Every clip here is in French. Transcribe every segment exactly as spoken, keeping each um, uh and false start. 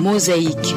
Mosaïque.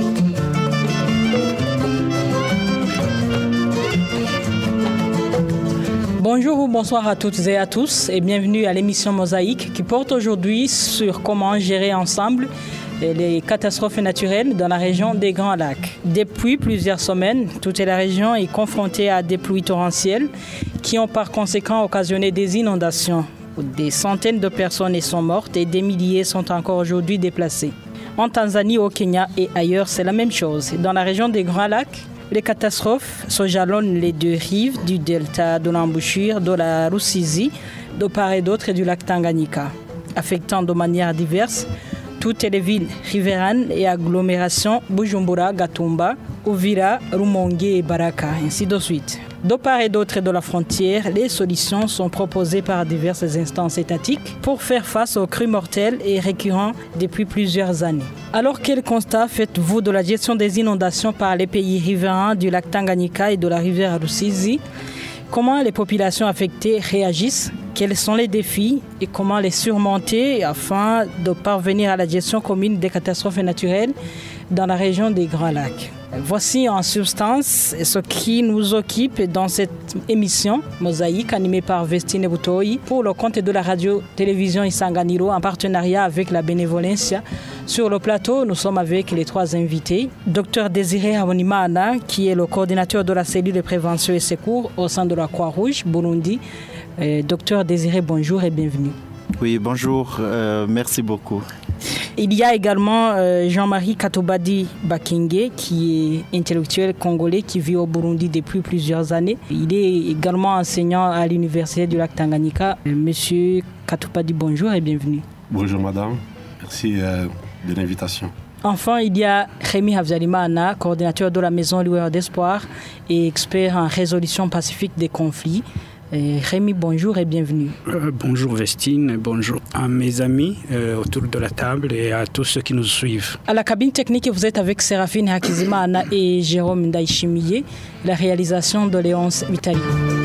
Bonjour ou bonsoir à toutes et à tous et bienvenue à l'émission Mosaïque qui porte aujourd'hui sur comment gérer ensemble les catastrophes naturelles dans la région des Grands Lacs. Depuis plusieurs semaines, toute la région est confrontée à des pluies torrentielles qui ont par conséquent occasionné des inondations. Des centaines de personnes sont mortes et des milliers sont encore aujourd'hui déplacées. En Tanzanie, au Kenya et ailleurs, c'est la même chose. Dans la région des Grands Lacs, les catastrophes se jalonnent les deux rives du delta de l'embouchure de la Rusizi, de part et d'autre et du lac Tanganyika, affectant de manière diverse toutes les villes riveraines et agglomérations Bujumbura, Gatumba, Uvira, Rumonge et Baraka, ainsi de suite. De part et d'autre de la frontière, les solutions sont proposées par diverses instances étatiques pour faire face aux crues mortelles et récurrents depuis plusieurs années. Alors, quel constat faites-vous de la gestion des inondations par les pays riverains du lac Tanganyika et de la rivière Rusizi? Comment les populations affectées réagissent? Quels sont les défis et comment les surmonter afin de parvenir à la gestion commune des catastrophes naturelles dans la région des Grands Lacs? Voici en substance ce qui nous occupe dans cette émission Mosaïque animée par Vestine Butoi pour le compte de la radio-télévision Isanganiro en partenariat avec la Bénévolencia. Sur le plateau, nous sommes avec les trois invités. Docteur Désiré Habonimana, qui est le coordinateur de la cellule de prévention et secours au sein de la Croix-Rouge, Burundi. Euh, Docteur Désiré, bonjour et bienvenue. Oui, bonjour, euh, merci beaucoup. Il y a également euh, Jean-Marie Katobadi Bakingue, qui est intellectuel congolais qui vit au Burundi depuis plusieurs années. Il est également enseignant à l'université du lac Tanganyika. Monsieur Katobadi, bonjour et bienvenue. Bonjour madame, merci euh, de l'invitation. Enfin, il y a Rémi Havzalimana, coordinateur de la Maison Loueur d'Espoir et expert en résolution pacifique des conflits. Et Rémi, bonjour et bienvenue. Euh, bonjour Vestine, bonjour à mes amis euh, autour de la table et à tous ceux qui nous suivent. À la cabine technique, vous êtes avec Séraphine Hakizimana et Jérôme Ndaïchimiye, la réalisation de Léonce Vitali.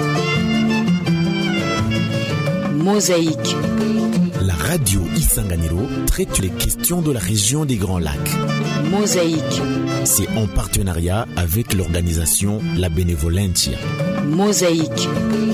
Mosaïque. La radio Isanganiro traite les questions de la région des Grands Lacs. Mosaïque. C'est en partenariat avec l'organisation La Bénévolencia. Mosaïque.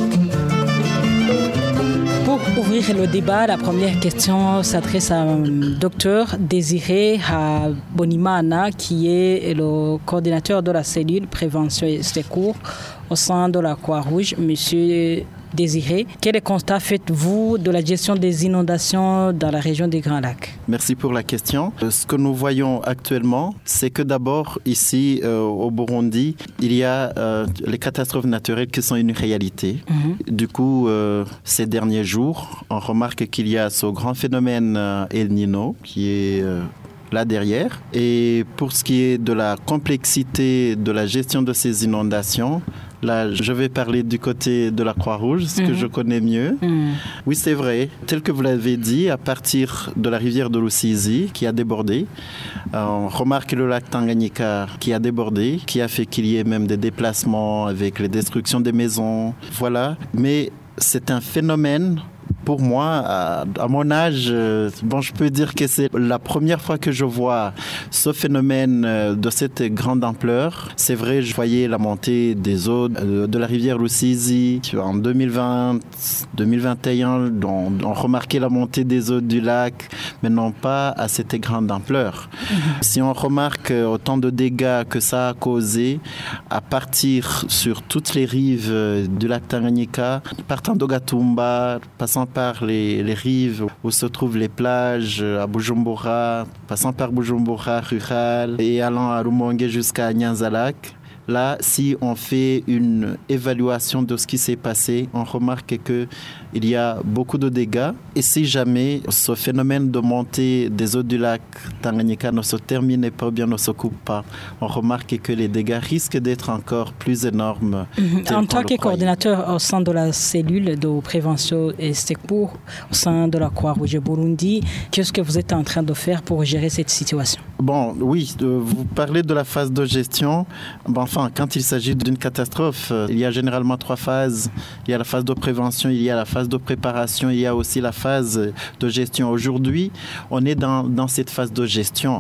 Pour ouvrir le débat, la première question s'adresse à Docteur Désiré Habonimana, qui est le coordinateur de la cellule prévention et secours au sein de la Croix-Rouge. Monsieur Désiré, quel constat faites-vous de la gestion des inondations dans la région des Grands Lacs? Merci pour la question. Ce que nous voyons actuellement, c'est que d'abord, ici euh, au Burundi, il y a euh, les catastrophes naturelles qui sont une réalité. Mm-hmm. Du coup, euh, ces derniers jours, on remarque qu'il y a ce grand phénomène euh, El Niño qui est... Euh, là derrière. Et pour ce qui est de la complexité de la gestion de ces inondations, là, je vais parler du côté de la Croix-Rouge, ce mmh. que je connais mieux. Mmh. Oui, c'est vrai. Tel que vous l'avez dit, à partir de la rivière de Rusizi qui a débordé, euh, on remarque le lac Tanganyika qui a débordé, qui a fait qu'il y ait même des déplacements avec les destructions des maisons. Voilà. Mais c'est un phénomène. Pour moi, à, à mon âge, euh, bon, je peux dire que c'est la première fois que je vois ce phénomène euh, de cette grande ampleur. C'est vrai, je voyais la montée des eaux euh, de la rivière Rusizi en deux mille vingt, deux mille vingt et un. On, on remarquait la montée des eaux du lac, mais non pas à cette grande ampleur. Mmh. Si on remarque autant de dégâts que ça a causé à partir sur toutes les rives euh, du lac Tanganyika, partant de Gatumba, passant par les, les rives où se trouvent les plages à Bujumbura, passant par Bujumbura rural et allant à Rumonge jusqu'à Nyanza-Lac. Là, si on fait une évaluation de ce qui s'est passé, on remarque qu'il y a beaucoup de dégâts. Et si jamais ce phénomène de montée des eaux du lac Tanganyika ne se termine pas ou bien ne se coupe pas, on remarque que les dégâts risquent d'être encore plus énormes. Mmh. En tant que coordinateur au sein de la cellule de prévention et secours au sein de la Croix-Rouge Burundi, qu'est-ce que vous êtes en train de faire pour gérer cette situation? Bon, oui, vous parlez de la phase de gestion. Bon, Enfin, quand il s'agit d'une catastrophe, il y a généralement trois phases. Il y a la phase de prévention, il y a la phase de préparation, il y a aussi la phase de gestion. Aujourd'hui, on est dans, dans cette phase de gestion.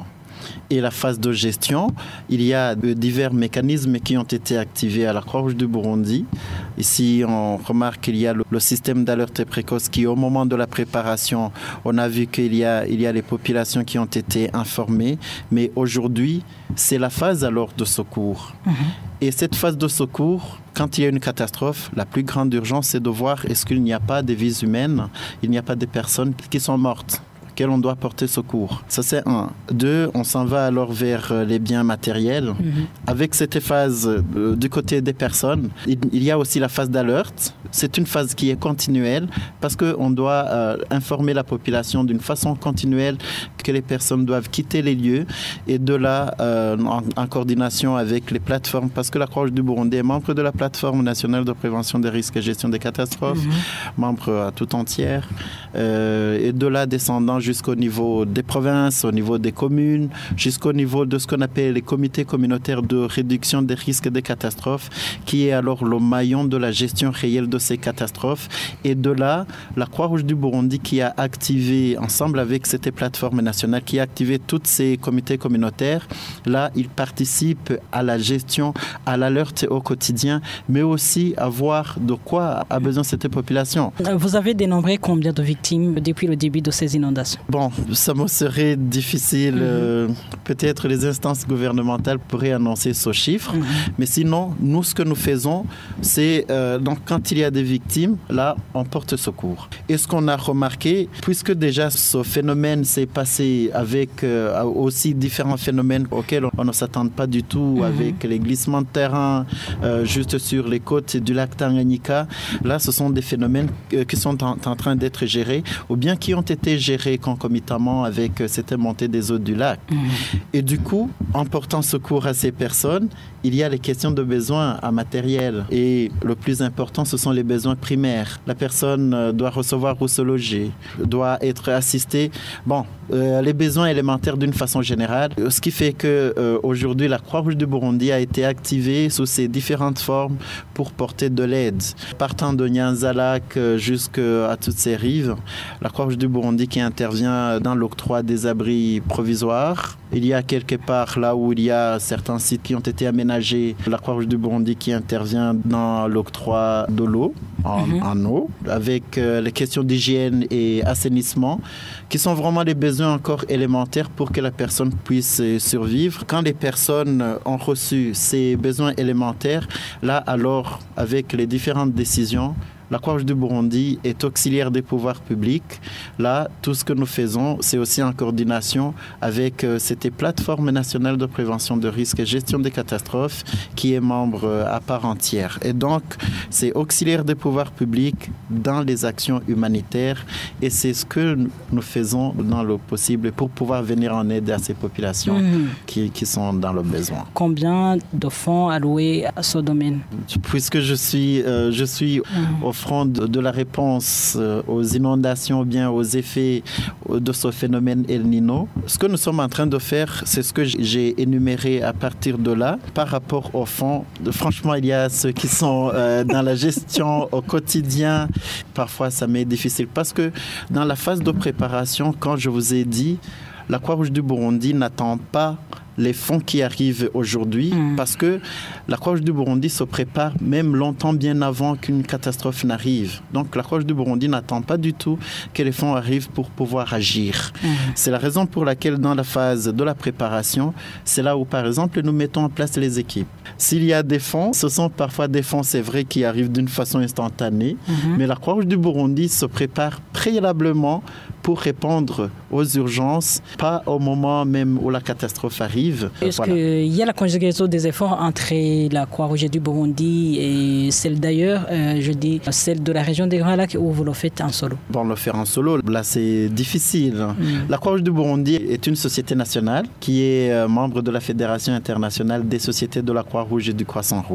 et la phase de gestion, il y a divers mécanismes qui ont été activés à la Croix-Rouge du Burundi. Ici, on remarque qu'il y a le, le système d'alerte précoce qui, au moment de la préparation, on a vu qu'il y a, il y a les populations qui ont été informées. Mais aujourd'hui, c'est la phase alors de secours. Mmh. Et cette phase de secours, quand il y a une catastrophe, la plus grande urgence, c'est de voir est-ce qu'il n'y a pas de vies humaines, il n'y a pas de personnes qui sont mortes, auxquelles on doit porter secours. Ça, c'est un. Deux, on s'en va alors vers les biens matériels. Mm-hmm. Avec cette phase euh, du côté des personnes, il, il y a aussi la phase d'alerte. C'est une phase qui est continuelle parce qu'on doit euh, informer la population d'une façon continuelle que les personnes doivent quitter les lieux et de là, euh, en, en coordination avec les plateformes, parce que la Croix-Rouge du Burundi est membre de la plateforme nationale de prévention des risques et gestion des catastrophes, mm-hmm. membre à tout entière, euh, et de là descendant jusqu'au niveau des provinces, au niveau des communes, jusqu'au niveau de ce qu'on appelle les comités communautaires de réduction des risques et des catastrophes, qui est alors le maillon de la gestion réelle de ces catastrophes. Et de là, la Croix-Rouge du Burundi qui a activé, ensemble avec cette plateforme nationale, qui a activé tous ces comités communautaires, là, ils participent à la gestion, à l'alerte au quotidien, mais aussi à voir de quoi a besoin cette population. Vous avez dénombré combien de victimes depuis le début de ces inondations? Bon, ça me serait difficile. Mm-hmm. Euh, peut-être les instances gouvernementales pourraient annoncer ce chiffre. Mm-hmm. Mais sinon, nous, ce que nous faisons, c'est euh, donc quand il y a des victimes, là, on porte secours. Et ce qu'on a remarqué, puisque déjà ce phénomène s'est passé avec euh, aussi différents phénomènes auxquels on ne s'attend pas du tout, mm-hmm. avec les glissements de terrain euh, juste sur les côtes du lac Tanganyika, là, ce sont des phénomènes euh, qui sont en, en train d'être gérés ou bien qui ont été gérés concomitamment avec euh, cette montée des eaux du lac. Mmh. Et du coup, en portant secours à ces personnes, il y a les questions de besoins en matériel. Et le plus important, ce sont les besoins primaires. La personne euh, doit recevoir où se loger, doit être assistée. Bon, euh, les besoins élémentaires d'une façon générale. Ce qui fait qu'aujourd'hui, euh, la Croix-Rouge du Burundi a été activée sous ses différentes formes pour porter de l'aide. Partant de Nyanza-Lac euh, jusqu'à toutes ses rives, la Croix-Rouge du Burundi qui intervient dans l'octroi des abris provisoires. Il y a quelque part là où il y a certains sites qui ont été aménagés, la Croix-Rouge du Burundi qui intervient dans l'octroi de l'eau, en, mm-hmm. en eau, avec euh, les questions d'hygiène et assainissement, qui sont vraiment des besoins encore élémentaires pour que la personne puisse survivre. Quand les personnes ont reçu ces besoins élémentaires, là alors, avec les différentes décisions, la Croix-Rouge du Burundi est auxiliaire des pouvoirs publics. Là, tout ce que nous faisons, c'est aussi en coordination avec euh, cette plateforme nationale de prévention de risques et gestion des catastrophes qui est membre euh, à part entière. Et donc, c'est auxiliaire des pouvoirs publics dans les actions humanitaires et c'est ce que nous faisons dans le possible pour pouvoir venir en aide à ces populations mmh. qui, qui sont dans le besoin. Combien de fonds alloués à ce domaine? Puisque je suis, euh, je suis mmh. au front de, de la réponse aux inondations ou bien aux effets de ce phénomène El Niño. Ce que nous sommes en train de faire, c'est ce que j'ai énuméré à partir de là. Par rapport au fond, franchement, il y a ceux qui sont euh, dans la gestion au quotidien. Parfois, ça m'est difficile parce que dans la phase de préparation, quand je vous ai dit, la Croix-Rouge du Burundi n'attend pas les fonds qui arrivent aujourd'hui mmh. parce que la Croix-Rouge du Burundi se prépare même longtemps bien avant qu'une catastrophe n'arrive. Donc la Croix-Rouge du Burundi n'attend pas du tout que les fonds arrivent pour pouvoir agir. Mmh. C'est la raison pour laquelle dans la phase de la préparation, c'est là où par exemple nous mettons en place les équipes. S'il y a des fonds, ce sont parfois des fonds, c'est vrai, qui arrivent d'une façon instantanée, mmh. mais la Croix-Rouge du Burundi se prépare préalablement pour répondre aux urgences, pas au moment même où la catastrophe arrive. Est-ce voilà. qu'il y a la conjugaison des efforts entre la Croix-Rouge du Burundi et celle d'ailleurs, euh, je dis celle de la région des Grands Lacs, où vous le faites en solo? Bon, le faire en solo, là c'est difficile. Mm. La Croix-Rouge du Burundi est une société nationale qui est membre de la Fédération internationale des sociétés de la Croix-Rouge et du Croissant Rouge.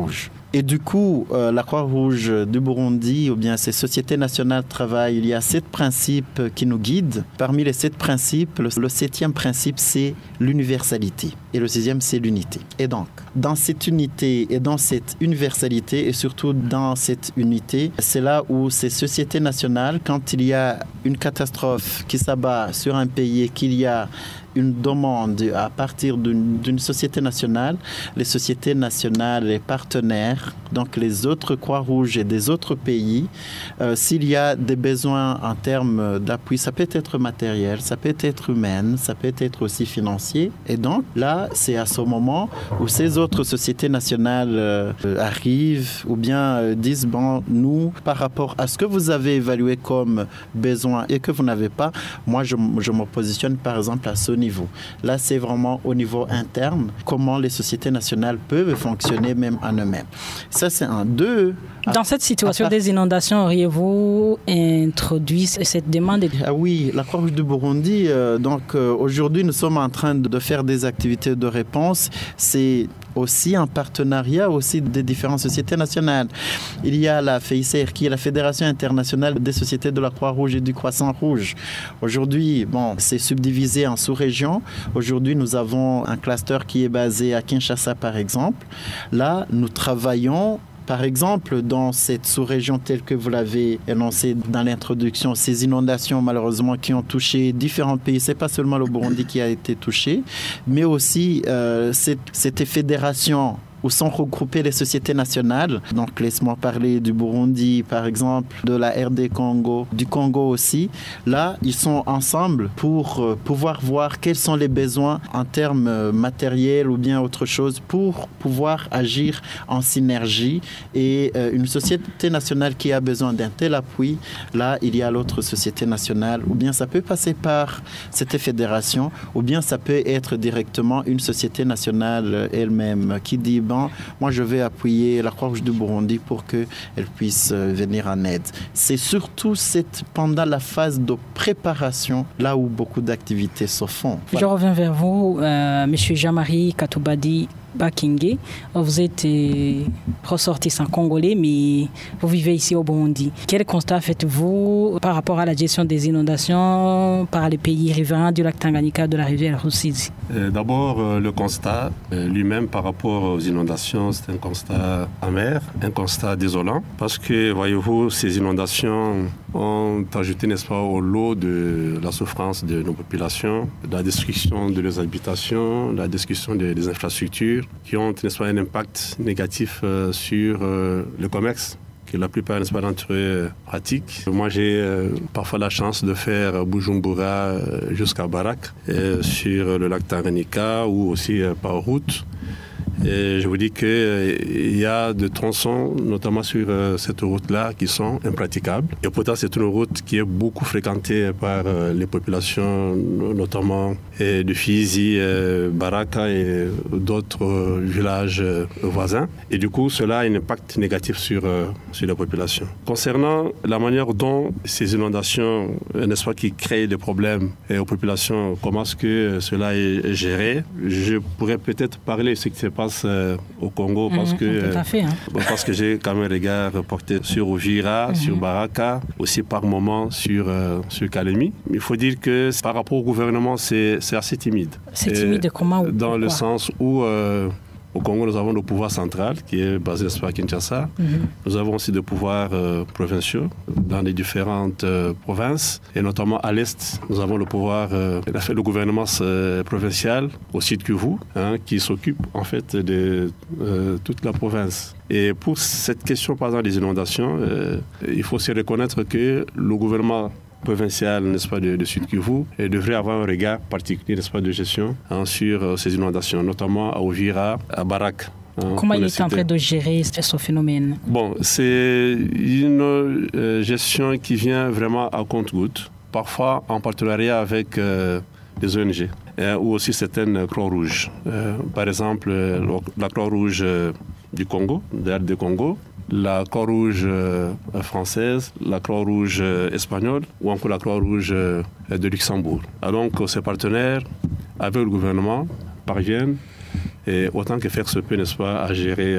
Et du coup, euh, la Croix-Rouge du Burundi, ou bien ces sociétés nationales travaillent, il y a sept principes qui nous guident. Parmi les sept principes, le, le septième principe, c'est l'universalité. Et le sixième, c'est l'unité. Et donc, dans cette unité et dans cette universalité, et surtout dans cette unité, c'est là où ces sociétés nationales, quand il y a une catastrophe qui s'abat sur un pays et qu'il y a une demande à partir d'une, d'une société nationale, les sociétés nationales, les partenaires, donc les autres Croix-Rouges et des autres pays, euh, s'il y a des besoins en termes d'appui, ça peut être matériel, ça peut être humain, ça peut être aussi financier. Et donc là, c'est à ce moment où ces autres sociétés nationales euh, arrivent ou bien euh, disent, bon, nous, par rapport à ce que vous avez évalué comme besoin et que vous n'avez pas, moi, je, je me positionne par exemple à ce niveau. Là, c'est vraiment au niveau interne, comment les sociétés nationales peuvent fonctionner même en eux-mêmes. Ça, c'est un. Deux. Dans cette situation part... des inondations, auriez-vous introduit cette demande? Ah oui, la Croix-Rouge du Burundi, euh, donc euh, aujourd'hui, nous sommes en train de faire des activités de réponse. C'est aussi en partenariat aussi des différentes sociétés nationales. Il y a la F I C R, qui est la Fédération internationale des sociétés de la Croix-Rouge et du Croissant-Rouge. Aujourd'hui, bon, c'est subdivisé en sous-régions. Aujourd'hui, nous avons un cluster qui est basé à Kinshasa, par exemple. Là, nous travaillons par exemple, dans cette sous-région telle que vous l'avez énoncé dans l'introduction, ces inondations malheureusement qui ont touché différents pays, ce n'est pas seulement le Burundi qui a été touché, mais aussi euh, cette, cette fédération où sont regroupées les sociétés nationales. Donc, laisse-moi parler du Burundi, par exemple, de la R D Congo, du Congo aussi. Là, ils sont ensemble pour euh, pouvoir voir quels sont les besoins en termes euh, matériels ou bien autre chose pour pouvoir agir en synergie. Et euh, une société nationale qui a besoin d'un tel appui, là, il y a l'autre société nationale. Ou bien ça peut passer par cette fédération, ou bien ça peut être directement une société nationale elle-même qui dit Bon, moi, je vais appuyer la Croix-Rouge du Burundi pour qu'elle puisse venir en aide. C'est surtout cette, pendant la phase de préparation, là où beaucoup d'activités se font. Voilà. Je reviens vers vous, euh, M. Jean-Marie Katoubadi Bakingé. Vous êtes euh, ressortissant congolais, mais vous vivez ici au Burundi. Quel constat faites-vous par rapport à la gestion des inondations par les pays riverains du lac Tanganyika, de la rivière Rusizi? euh, D'abord, euh, le constat euh, lui-même par rapport aux inondations, c'est un constat amer, un constat désolant, parce que, voyez-vous, ces inondations ont ajouté, n'est-ce pas, au lot de la souffrance de nos populations, de la destruction de leurs habitations, de la destruction des, des infrastructures, qui ont, n'est-ce pas, un impact négatif euh, sur euh, le commerce que la plupart, n'est-ce pas, d'entre eux euh, pratiquent. Moi, j'ai euh, parfois la chance de faire Bujumbura euh, jusqu'à Barak, euh, sur le lac Tanganyika ou aussi euh, par route. Et je vous dis qu'il euh, y a des tronçons, notamment sur euh, cette route-là, qui sont impraticables. Et pourtant, c'est une route qui est beaucoup fréquentée par euh, les populations, notamment euh, de Fizi, euh, Baraka et d'autres euh, villages euh, voisins. Et du coup, cela a un impact négatif sur, euh, sur la population. Concernant la manière dont ces inondations, euh, n'est-ce pas, qui créent des problèmes euh, aux populations, comment est-ce que euh, cela est géré, je pourrais peut-être parler de ce qui se passe au Congo, parce mmh, que, tout à fait, hein. parce que j'ai quand même un regard porté sur Uvira, mmh. sur Baraka, aussi par moment sur, euh, sur Kalemi. Il faut dire que par rapport au gouvernement, c'est, c'est assez timide. C'est timide de comment? Dans pourquoi? Le sens où euh, au Congo, nous avons le pouvoir central qui est basé à Kinshasa. Mm-hmm. Nous avons aussi des pouvoirs euh, provinciaux dans les différentes euh, provinces. Et notamment à l'Est, nous avons le pouvoir, euh, le gouvernement euh, provincial au Sud Kivu, hein, qui s'occupe en fait de euh, toute la province. Et pour cette question, par exemple, des inondations, euh, il faut aussi reconnaître que le gouvernement provincial, n'est-ce pas, de, de Sud Kivu, et devrait avoir un regard particulier, n'est-ce pas, de gestion hein, sur euh, ces inondations, notamment à Uvira, à Barak. Hein, Comment il est en train de gérer ce phénomène? Bon, c'est une euh, gestion qui vient vraiment à compte-gouttes, parfois en partenariat avec euh, des O N G, euh, ou aussi certaines Croix-Rouges. Euh, par exemple, euh, la Croix-Rouge euh, du Congo, de R D Congo, la Croix-Rouge euh, française, la Croix-Rouge euh, espagnole ou encore la Croix-Rouge euh, de Luxembourg. Alors, donc, ces partenaires, avec le gouvernement, parviennent, et autant que faire se peut, n'est-ce pas, à gérer euh,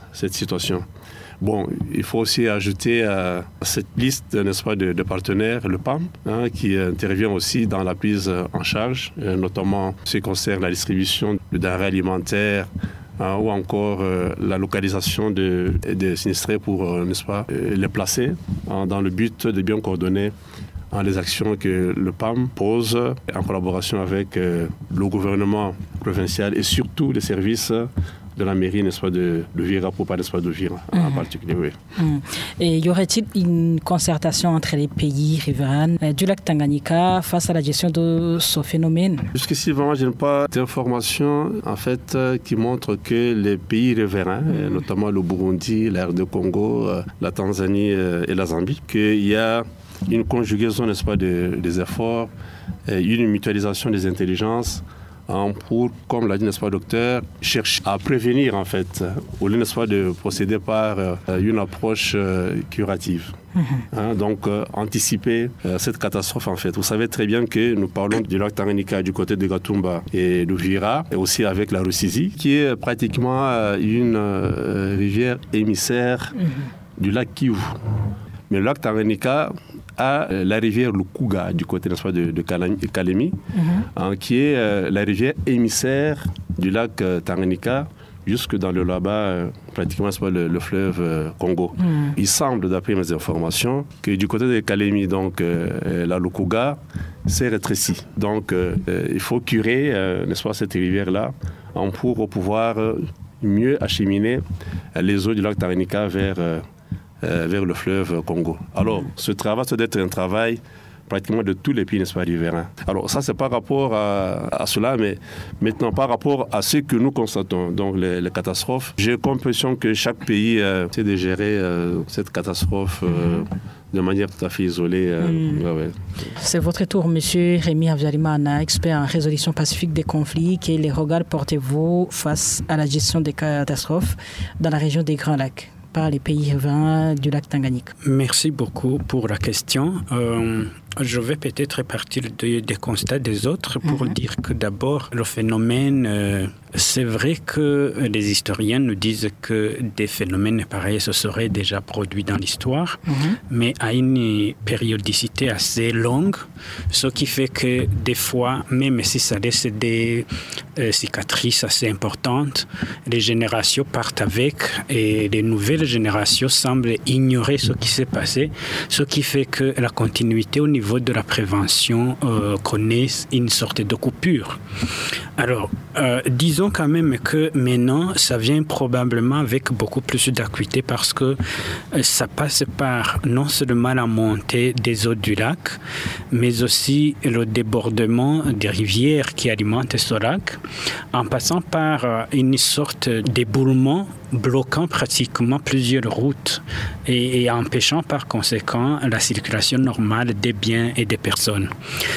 cette situation. Bon, il faut aussi ajouter à cette liste, n'est-ce pas, de, de partenaires, le P A M, hein, qui intervient aussi dans la prise en charge, euh, notamment ce qui concerne la distribution de denrées alimentaires, hein, ou encore euh, la localisation de, de sinistrés pour, euh, n'est-ce pas, euh, les placer, hein, dans le but de bien coordonner hein, les actions que le P A M pose en collaboration avec euh, le gouvernement provincial et surtout les services de la mairie, n'est-ce pas, de, de Vira, pour pas, n'est-ce pas, de Vira mmh. en particulier, oui. Mmh. Et y aurait-il une concertation entre les pays riverains euh, du lac Tanganyika face à la gestion de ce phénomène? Jusqu'ici, vraiment, je n'ai pas d'informations, en fait, euh, qui montrent que les pays riverains, mmh. euh, notamment le Burundi, l'R D Congo, euh, la Tanzanie euh, et la Zambie, qu'il y a une conjugaison, n'est-ce pas, de, des efforts, euh, une mutualisation des intelligences, pour, comme l'a dit, n'est-ce pas, docteur, chercher à prévenir, en fait, au lieu, n'est-ce pas, de procéder par euh, une approche euh, curative. Mm-hmm. Hein, donc, euh, anticiper euh, cette catastrophe, en fait. Vous savez très bien que nous parlons du lac Tanganyika du côté de Gatumba et de Vira, et aussi avec la Rusizi, qui est pratiquement euh, une euh, rivière émissaire mm-hmm. du lac Kivu. Mais le lac Tanganyika à la rivière Lukuga, du côté, n'est-ce pas, de, de Kalemi, mm-hmm. hein, qui est euh, la rivière émissaire du lac euh, Tanganyika, jusque dans le là-bas, euh, pratiquement, n'est-ce pas, le, le fleuve euh, Congo. Mm. Il semble, d'après mes informations, que du côté de Kalemi, donc euh, la Lukuga, s'est rétrécie. Donc, euh, euh, il faut curer, euh, n'est-ce pas, cette rivière-là, hein, pour pouvoir euh, mieux acheminer euh, les eaux du lac Tanganyika vers... Euh, Euh, vers le fleuve Congo. Alors, ce travail, ça doit être un travail pratiquement de tous les pays, n'est-ce pas, riverains. Alors, ça, c'est par rapport à, à cela, mais maintenant, par rapport à ce que nous constatons, donc les, les catastrophes, j'ai l'impression que chaque pays euh, essaie de gérer euh, cette catastrophe euh, de manière tout à fait isolée. Euh, mmh. ouais, ouais. C'est votre tour, monsieur Rémi Avyarimana, expert en résolution pacifique des conflits. Quel regard portez-vous face à la gestion des catastrophes dans la région des Grands Lacs par les pays riverains du lac Tanganyika? Merci beaucoup pour la question. Euh, je vais peut-être partir de, des constats des autres pour mm-hmm. dire que d'abord, le phénomène, euh, c'est vrai que les historiens nous disent que des phénomènes pareils se seraient déjà produits dans l'histoire, mm-hmm. mais à une périodicité assez longue, ce qui fait que des fois, même si ça laisse des euh, cicatrices assez importantes, les générations partent avec et les nouvelles générations semblent ignorer ce qui s'est passé, ce qui fait que la continuité au niveau de la prévention euh, connaît une sorte de coupure. Alors, euh, disons quand même que maintenant, ça vient probablement avec beaucoup plus d'acuité parce que euh, ça passe par non seulement la montée des eaux du lac, mais aussi le débordement des rivières qui alimentent ce lac, en passant par euh, une sorte d'éboulement bloquant pratiquement plusieurs routes et, et empêchant par conséquent la circulation normale des biens et des personnes.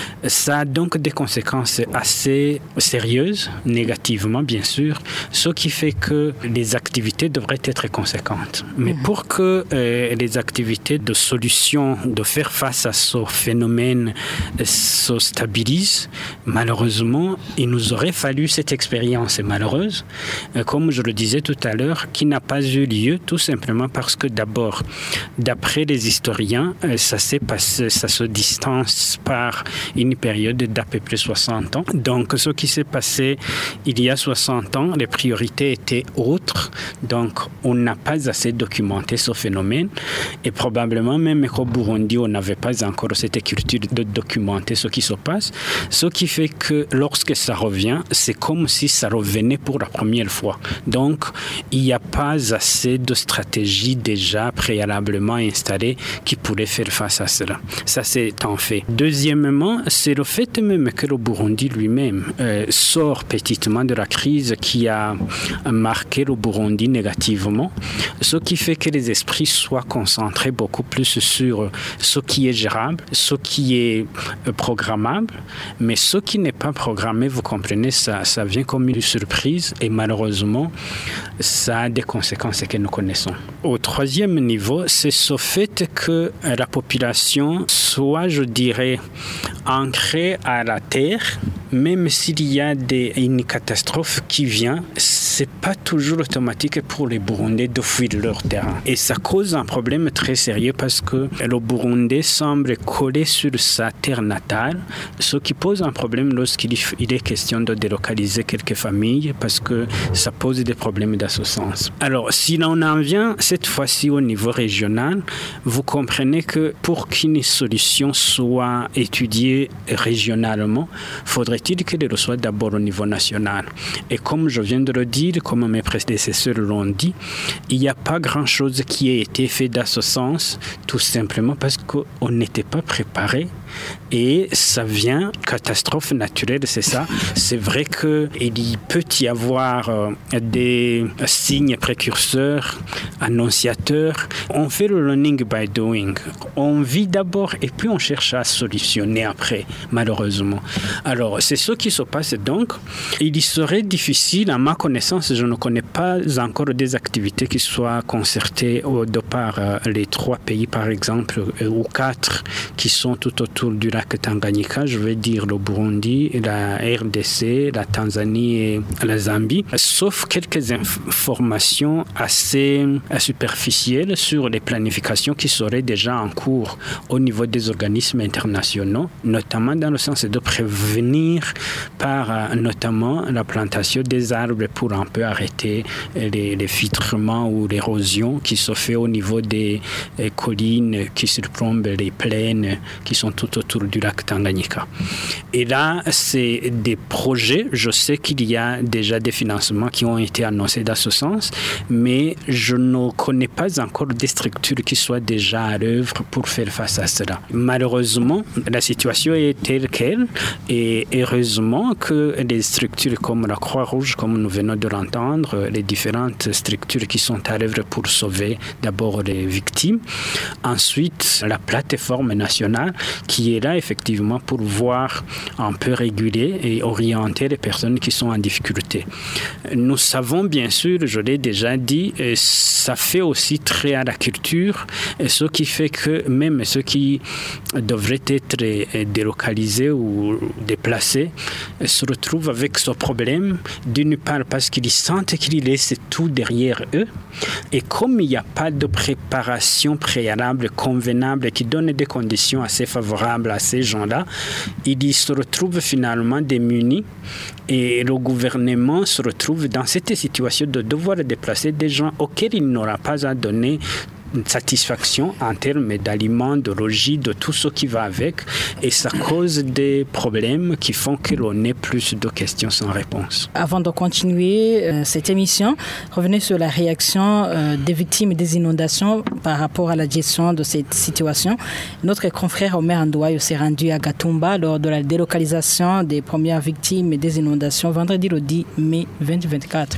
Ça a donc des conséquences assez sérieuses, négativement bien sûr, ce qui fait que les activités devraient être conséquentes. Mais pour que euh, les activités de solution, de faire face à ce phénomène euh, se stabilisent, malheureusement, il nous aurait fallu cette expérience malheureuse, euh, comme je le disais tout à l'heure, qui n'a pas eu lieu tout simplement parce que d'abord, d'après les historiens, ça s'est passé, ça se distance par une période d'à peu près soixante ans. Donc, ce qui s'est passé il y a soixante ans, les priorités étaient autres. Donc, on n'a pas assez documenté ce phénomène et probablement même qu'au Burundi, on n'avait pas encore cette culture de documenter ce qui se passe. Ce qui fait que lorsque ça revient, c'est comme si ça revenait pour la première fois. Donc, il n'y a pas assez de stratégies déjà préalablement installées qui pourraient faire face à cela. Ça, c'est un fait. Deuxièmement, c'est le fait même que le Burundi lui-même euh, sort petitement de la crise qui a marqué le Burundi négativement, ce qui fait que les esprits soient concentrés beaucoup plus sur ce qui est gérable, ce qui est programmable, mais ce qui n'est pas programmé, vous comprenez, ça, ça vient comme une surprise et malheureusement, ça a des conséquences que nous connaissons. Au troisième niveau, c'est ce fait que la population soit, je dirais, ancrée à la terre, même s'il y a des, une catastrophe qui vient, c'est pas toujours automatique pour les Burundais de fuir leur terrain. Et ça cause un problème très sérieux parce que le Burundi semble coller sur sa terre natale, ce qui pose un problème lorsqu'il est question de délocaliser quelques familles parce que ça pose des problèmes dans ce sens. Alors, si l'on en vient cette fois-ci au niveau régional, vous comprenez que pour qu'une solution soit étudiée régionalement, faudrait-il qu'elle soit d'abord au niveau national. Et comme je viens de le dire, comme mes prédécesseurs l'ont dit, il n'y a pas grand-chose qui a été fait dans ce sens, tout simplement parce qu'on n'était pas préparé. Et ça vient, catastrophe naturelle, c'est ça. C'est vrai qu'il peut y avoir des signes précurseurs, annonciateurs. On fait le learning by doing. On vit d'abord et puis on cherche à solutionner après, malheureusement. Alors, c'est ce qui se passe donc. Il serait difficile, à ma connaissance, je ne connais pas encore des activités qui soient concertées de par les trois pays, par exemple, ou quatre, qui sont tout autour du lac Tanganyika, je vais dire le Burundi, la R D C, la Tanzanie et la Zambie, sauf quelques informations assez superficielles sur les planifications qui seraient déjà en cours au niveau des organismes internationaux, notamment dans le sens de prévenir par notamment la plantation des arbres pour un peu arrêter les, les filtrements ou l'érosion qui se fait au niveau des collines qui surplombent les plaines qui sont tout autour du lac Tanganyika. Et là, c'est des projets. Je sais qu'il y a déjà des financements qui ont été annoncés dans ce sens, mais je ne connais pas encore des structures qui soient déjà à l'œuvre pour faire face à cela. Malheureusement, la situation est telle qu'elle, et heureusement que les structures comme la Croix-Rouge, comme nous venons de l'entendre, les différentes structures qui sont à l'œuvre pour sauver d'abord les victimes, ensuite la plateforme nationale qui est là effectivement pour voir un peu réguler et orienter les personnes qui sont en difficulté. Nous savons bien sûr, je l'ai déjà dit, ça fait aussi très à la culture, ce qui fait que même ceux qui devraient être délocalisés ou déplacés se retrouvent avec ce problème, d'une part parce qu'ils sentent qu'ils laissent tout derrière eux, et comme il n'y a pas de préparation préalable convenable qui donne des conditions assez favorables à ces gens-là, ils se retrouvent finalement démunis et le gouvernement se retrouve dans cette situation de devoir déplacer des gens auxquels il n'aura pas à donner une satisfaction en termes d'aliments, de logis, de tout ce qui va avec, et ça cause des problèmes qui font que l'on ait plus de questions sans réponse. Avant de continuer euh, cette émission, revenez sur la réaction euh, des victimes des inondations par rapport à la gestion de cette situation. Notre confrère Omer Andouayo s'est rendu à Gatumba lors de la délocalisation des premières victimes des inondations vendredi le dix mai deux mille vingt-quatre.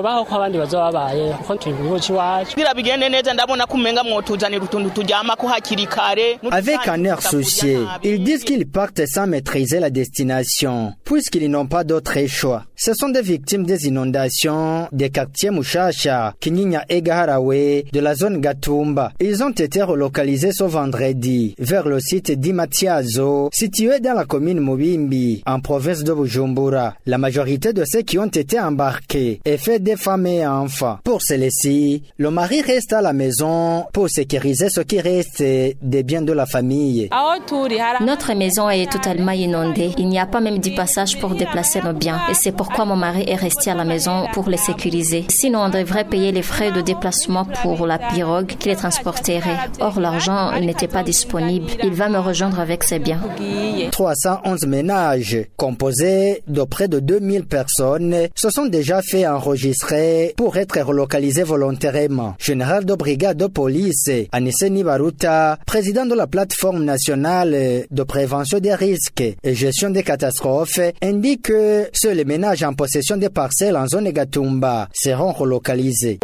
Avec un air soucieux, ils disent qu'ils partent sans maîtriser la destination, puisqu'ils n'ont pas d'autre choix. Ce sont des victimes des inondations des quartiers Mushasha, Kinyinya et Gaharawe de la zone Gatumba. Ils ont été relocalisés ce vendredi vers le site d'Imatiazo, situé dans la commune Mubimbi, en province de Bujumbura. La majorité de ceux qui ont été embarqués est fait des femmes et enfants. Pour celles-ci, le mari reste à la maison pour sécuriser ce qui reste des biens de la famille. Notre maison est totalement inondée. Il n'y a pas même du passage pour déplacer nos biens. Et c'est pourquoi mon mari est resté à la maison pour les sécuriser. Sinon, on devrait payer les frais de déplacement pour la pirogue qui les transporterait. Or, l'argent n'était pas disponible. Il va me rejoindre avec ses biens. trois cent onze ménages, composés de près de deux mille personnes, se sont déjà fait enregistrer pour être relocalisés volontairement. Général de brigade de police, Aniseni Baruta, président de la plateforme nationale de prévention des risques et gestion des catastrophes, indique que seuls les ménages en possession des parcelles en zone Gatumba seront relocalisés.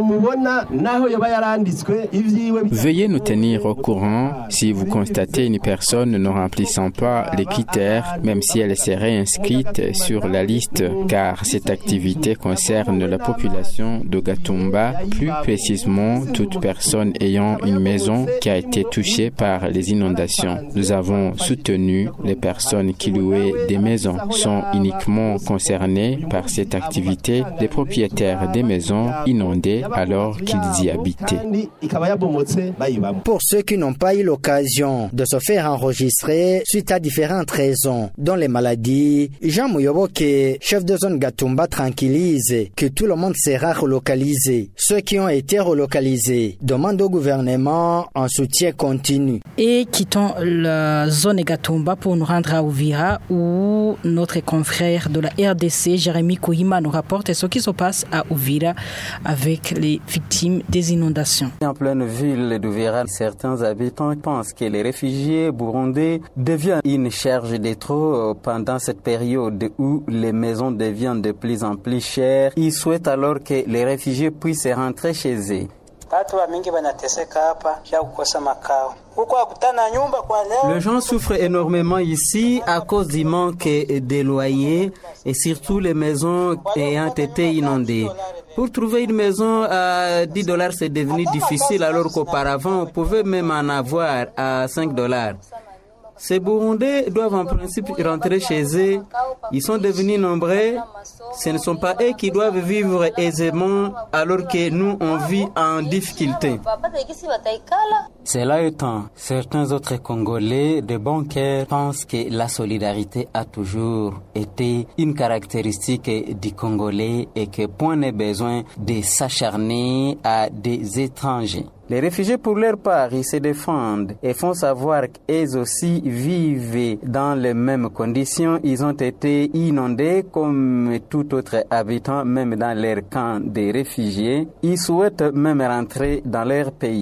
Veuillez nous tenir au courant si vous constatez une personne ne remplissant pas les critères, même si elle serait inscrite sur la liste, car cette activité concerne concerne la population de Gatumba, plus précisément toute personne ayant une maison qui a été touchée par les inondations. Nous avons soutenu les personnes qui louaient des maisons. Sont uniquement concernés par cette activité les propriétaires des maisons inondées alors qu'ils y habitaient. Pour ceux qui n'ont pas eu l'occasion de se faire enregistrer suite à différentes raisons, dont les maladies, Jean Mouyoboke, chef de zone Gatumba, tranquillise que tout le monde sera relocalisé. Ceux qui ont été relocalisés demandent au gouvernement un soutien continu. Et quittons la zone Gatumba pour nous rendre à Uvira où notre confrère de la R D C, Jérémy Kohima, nous rapporte ce qui se passe à Uvira avec les victimes des inondations. En pleine ville d'Uvira, certains habitants pensent que les réfugiés burundais deviennent une charge de trop pendant cette période où les maisons deviennent de plus en plus chères. Ils souhaitent alors que les réfugiés puissent rentrer chez eux. Les gens souffrent énormément ici à cause du manque des loyers et surtout les maisons ayant été inondées. Pour trouver une maison à dix dollars, c'est devenu difficile alors qu'auparavant, on pouvait même en avoir à cinq dollars. Ces Burundais doivent en principe rentrer chez eux. Ils sont devenus nombreux. Ce ne sont pas eux qui doivent vivre aisément alors que nous, on vit en difficulté. Cela étant, certains autres Congolais de bon cœur pensent que la solidarité a toujours été une caractéristique du Congolais et que point n'est besoin de s'acharner à des étrangers. Les réfugiés, pour leur part, ils se défendent et font savoir qu'eux aussi vivent dans les mêmes conditions. Ils ont été inondés comme tout autre habitant, même dans leur camp des réfugiés. Ils souhaitent même rentrer dans leur pays.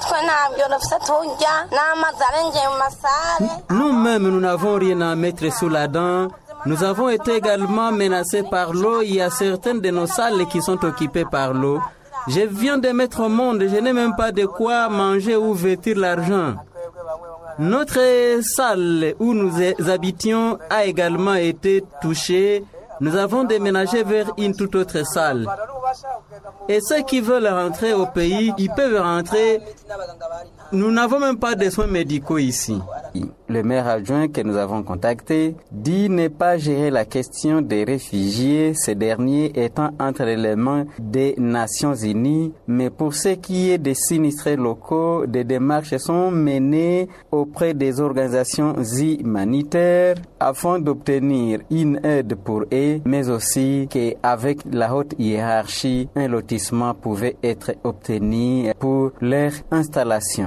Nous-mêmes, nous n'avons rien à mettre sous la dent. Nous avons été également menacés par l'eau. Il y a certaines de nos salles qui sont occupées par l'eau. Je viens de mettre au monde, je n'ai même pas de quoi manger ou vêtir l'argent. Notre salle où nous habitions a également été touchée. Nous avons déménagé vers une toute autre salle. Et ceux qui veulent rentrer au pays, ils peuvent rentrer. Nous n'avons même pas de soins médicaux ici. Le maire adjoint que nous avons contacté dit ne pas gérer la question des réfugiés, ces derniers étant entre les mains des Nations Unies. Mais pour ce qui est des sinistrés locaux, des démarches sont menées auprès des organisations humanitaires afin d'obtenir une aide pour eux, mais aussi qu'avec la haute hiérarchie, un lotissement pouvait être obtenu pour leur installation.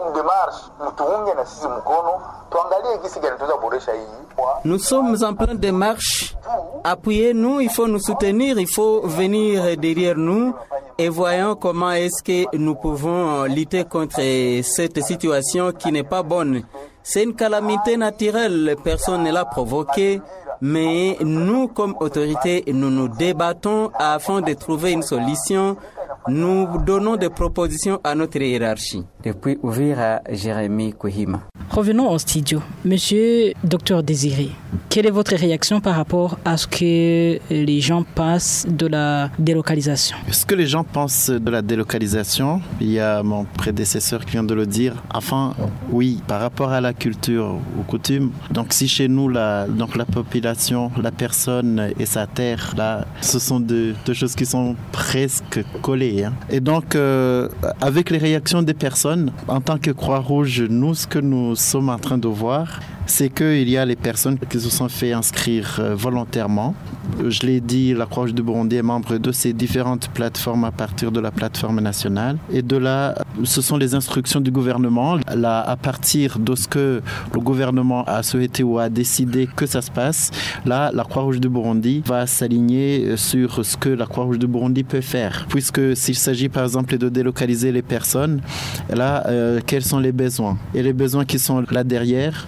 Nous sommes en pleine démarche. Appuyez-nous, il faut nous soutenir, il faut venir derrière nous et voyons comment est-ce que nous pouvons lutter contre cette situation qui n'est pas bonne. C'est une calamité naturelle, personne ne l'a provoquée. Mais nous, comme autorités, nous nous débattons afin de trouver une solution. Nous donnons des propositions à notre hiérarchie. Depuis Uvira, Jérémy Kohima. Revenons au studio. Monsieur Docteur Désiré, quelle est votre réaction par rapport à ce que les gens pensent de la délocalisation? Ce que les gens pensent de la délocalisation, il y a mon prédécesseur qui vient de le dire. Enfin, oui, par rapport à la culture, aux coutumes. Donc, si chez nous, la, donc la population, la personne et sa terre, là, ce sont deux, deux choses qui sont presque collées. Hein. Et donc, euh, avec les réactions des personnes, en tant que Croix-Rouge, nous, ce que nous sommes en train de voir, c'est qu'il y a les personnes qui se sont fait inscrire volontairement. Je l'ai dit, la Croix-Rouge du Burundi est membre de ces différentes plateformes à partir de la plateforme nationale. Et de là, ce sont les instructions du gouvernement. Là, à partir de ce que le gouvernement a souhaité ou a décidé que ça se passe, là, la Croix-Rouge du Burundi va s'aligner sur ce que la Croix-Rouge du Burundi peut faire. Puisque s'il s'agit par exemple de délocaliser les personnes, là, euh, quels sont les besoins? Et les besoins qui sont là derrière, en tant que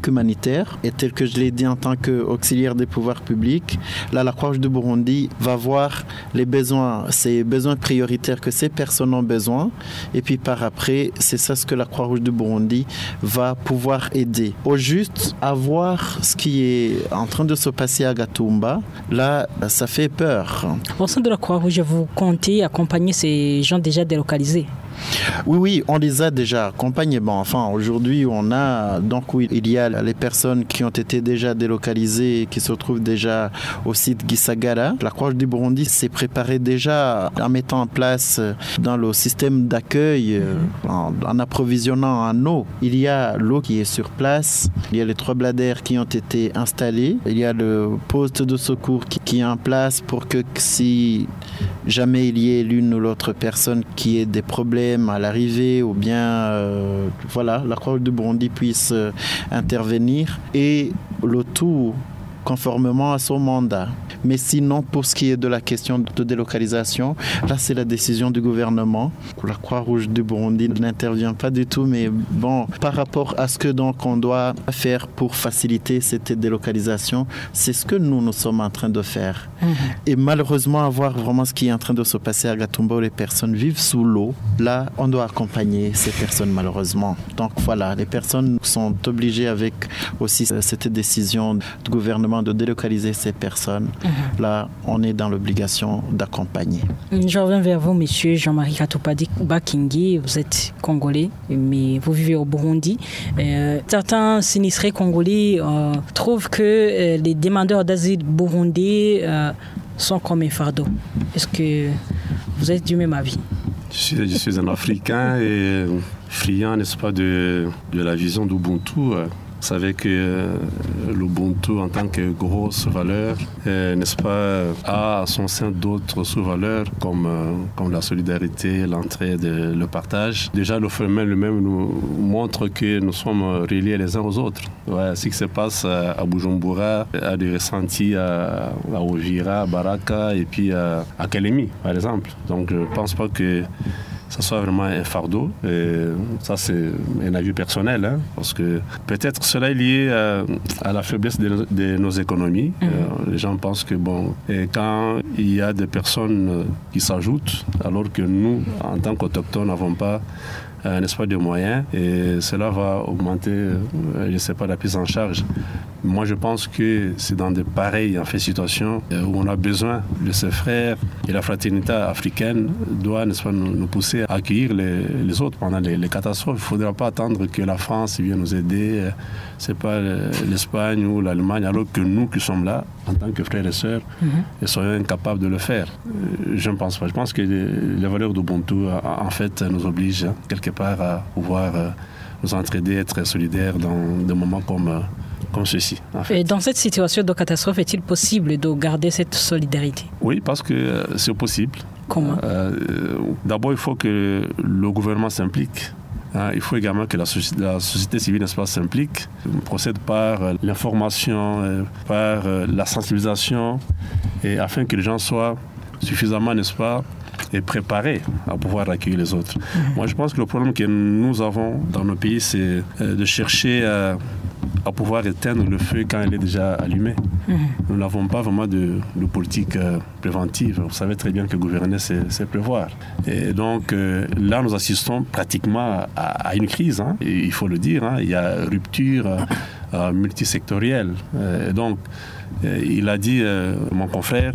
politique humanitaire. Et tel que je l'ai dit en tant qu'auxiliaire des pouvoirs publics, là, la Croix-Rouge du Burundi va voir les besoins, ces besoins prioritaires que ces personnes ont besoin. Et puis par après, c'est ça ce que la Croix-Rouge du Burundi va pouvoir aider. Au juste, à voir ce qui est en train de se passer à Gatumba, là, ça fait peur. Au sein de la Croix-Rouge, vous comptez accompagner ces gens déjà délocalisés? Oui, oui, on les a déjà accompagnés. Bon, enfin, aujourd'hui, on a, donc oui, il y a les personnes qui ont été déjà délocalisées, qui se trouvent déjà au site Gisagara. La Croix-Rouge du Burundi s'est préparée déjà en mettant en place dans le système d'accueil, en, en approvisionnant en eau. Il y a l'eau qui est sur place, il y a les trois bladères qui ont été installés, il y a le poste de secours qui, qui est en place pour que si jamais il y ait l'une ou l'autre personne qui ait des problèmes à l'arrivée ou bien euh, voilà, la Croix-Rouge du Burundi puisse euh, intervenir et le tout conformément à son mandat. Mais sinon, pour ce qui est de la question de délocalisation, là, c'est la décision du gouvernement. La Croix-Rouge du Burundi n'intervient pas du tout, mais bon, par rapport à ce que donc on doit faire pour faciliter cette délocalisation, c'est ce que nous, nous sommes en train de faire. Mmh. Et malheureusement, à voir vraiment ce qui est en train de se passer à Gatumba, où les personnes vivent sous l'eau, là, on doit accompagner ces personnes, malheureusement. Donc voilà, les personnes sont obligées avec aussi cette décision du gouvernement de délocaliser ces personnes. Mmh. Là, on est dans l'obligation d'accompagner. Je reviens vers vous, monsieur Jean-Marie Katopadi Bakingi. Vous êtes congolais, mais vous vivez au Burundi. Euh, certains sinistrés congolais euh, trouvent que euh, les demandeurs d'asile burundais euh, sont comme un fardeau. Est-ce que vous êtes du même avis? Je suis, je suis un Africain et friand, n'est-ce pas, de, de la vision d'Ubuntu. Vous savez que euh, l'Ubuntu, en tant que grosse valeur, euh, n'est-ce pas, a à son sein d'autres sous-valeurs comme, euh, comme la solidarité, l'entraide, le partage. Déjà, le phénomène lui-même nous montre que nous sommes reliés les uns aux autres. Ouais, ce qui se passe à Bujumbura a des ressentis à, à Ovira, à Baraka et puis à, à Kalemi, par exemple. Donc, je ne pense pas que ça soit vraiment un fardeau. Et ça, c'est un avis personnel, hein, parce que peut-être cela est lié à, à la faiblesse de, de nos économies. Mmh. Euh, les gens pensent que, bon, et quand il y a des personnes qui s'ajoutent, alors que nous, en tant qu'autochtones, n'avons pas Euh, n'est-ce pas, de moyens, et cela va augmenter, euh, je ne sais pas, la prise en charge. Moi, je pense que c'est dans de pareilles en fait, situations euh, où on a besoin de ses frères, et la fraternité africaine doit, n'est-ce pas, nous, nous pousser à accueillir les, les autres pendant les, les catastrophes. Il ne faudra pas attendre que la France vienne nous aider, euh, c'est pas l'Espagne ou l'Allemagne, alors que nous qui sommes là, en tant que frères et sœurs, mm-hmm. soyons incapables de le faire. Euh, je ne pense pas. Je pense que les, les valeurs d'Ubuntu, en fait, nous obligent, hein, quelque part, à pouvoir euh, nous entraider, être solidaires dans des moments comme, euh, comme ceci. En fait. Et dans cette situation de catastrophe, est-il possible de garder cette solidarité? Oui, parce que euh, c'est possible. Comment? euh, D'abord, il faut que le gouvernement s'implique. Hein, il faut également que la société, la société civile, n'est-ce pas, s'implique, procède par euh, l'information, euh, par euh, la sensibilisation, et afin que les gens soient suffisamment, n'est-ce pas, et préparés à pouvoir accueillir les autres. Mmh. Moi, je pense que le problème que nous avons dans nos pays, c'est euh, de chercher à, à pouvoir éteindre le feu quand il est déjà allumé. Mmh. Nous n'avons pas vraiment de, de politique euh, préventive. Vous savez très bien que gouverner, c'est, c'est prévoir. Et donc, euh, là, nous assistons pratiquement à, à une crise. Hein, et il faut le dire, hein, il y a rupture euh, euh, multisectorielle. Euh, et donc, euh, il a dit, euh, mon confrère,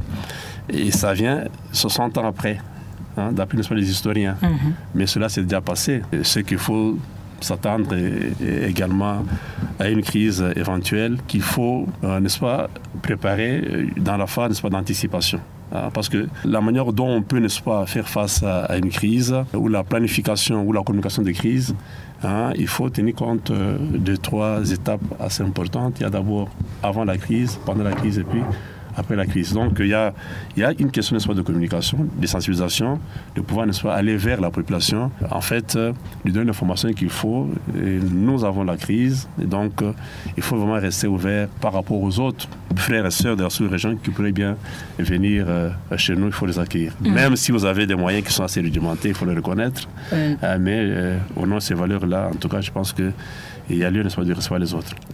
et ça vient soixante ans après, hein, d'après les historiens. Mmh. Mais cela s'est déjà passé. Ce qu'il faut s'attendre est, est également à une crise éventuelle qu'il faut, euh, n'est-ce pas, préparer dans la phase, n'est-ce pas, d'anticipation. Parce que la manière dont on peut, n'est-ce pas, faire face à, à une crise, ou la planification, ou la communication des crises, hein, il faut tenir compte de trois étapes assez importantes. Il y a d'abord avant la crise, pendant la crise et puis après la crise. Donc, il y a, il y a une question, n'est-ce pas, de communication, de sensibilisation, de pouvoir, n'est-ce pas, aller vers la population, en fait, euh, lui donner l'information qu'il faut. Et nous avons la crise, et donc, euh, il faut vraiment rester ouvert par rapport aux autres frères et sœurs de la sous-région qui pourraient bien venir euh, chez nous, il faut les accueillir. Mmh. Même si vous avez des moyens qui sont assez rudimentés, il faut les reconnaître. Mmh. Euh, mais euh, au nom de ces valeurs-là, en tout cas, je pense qu'il y a lieu, n'est-ce pas, de recevoir les autres.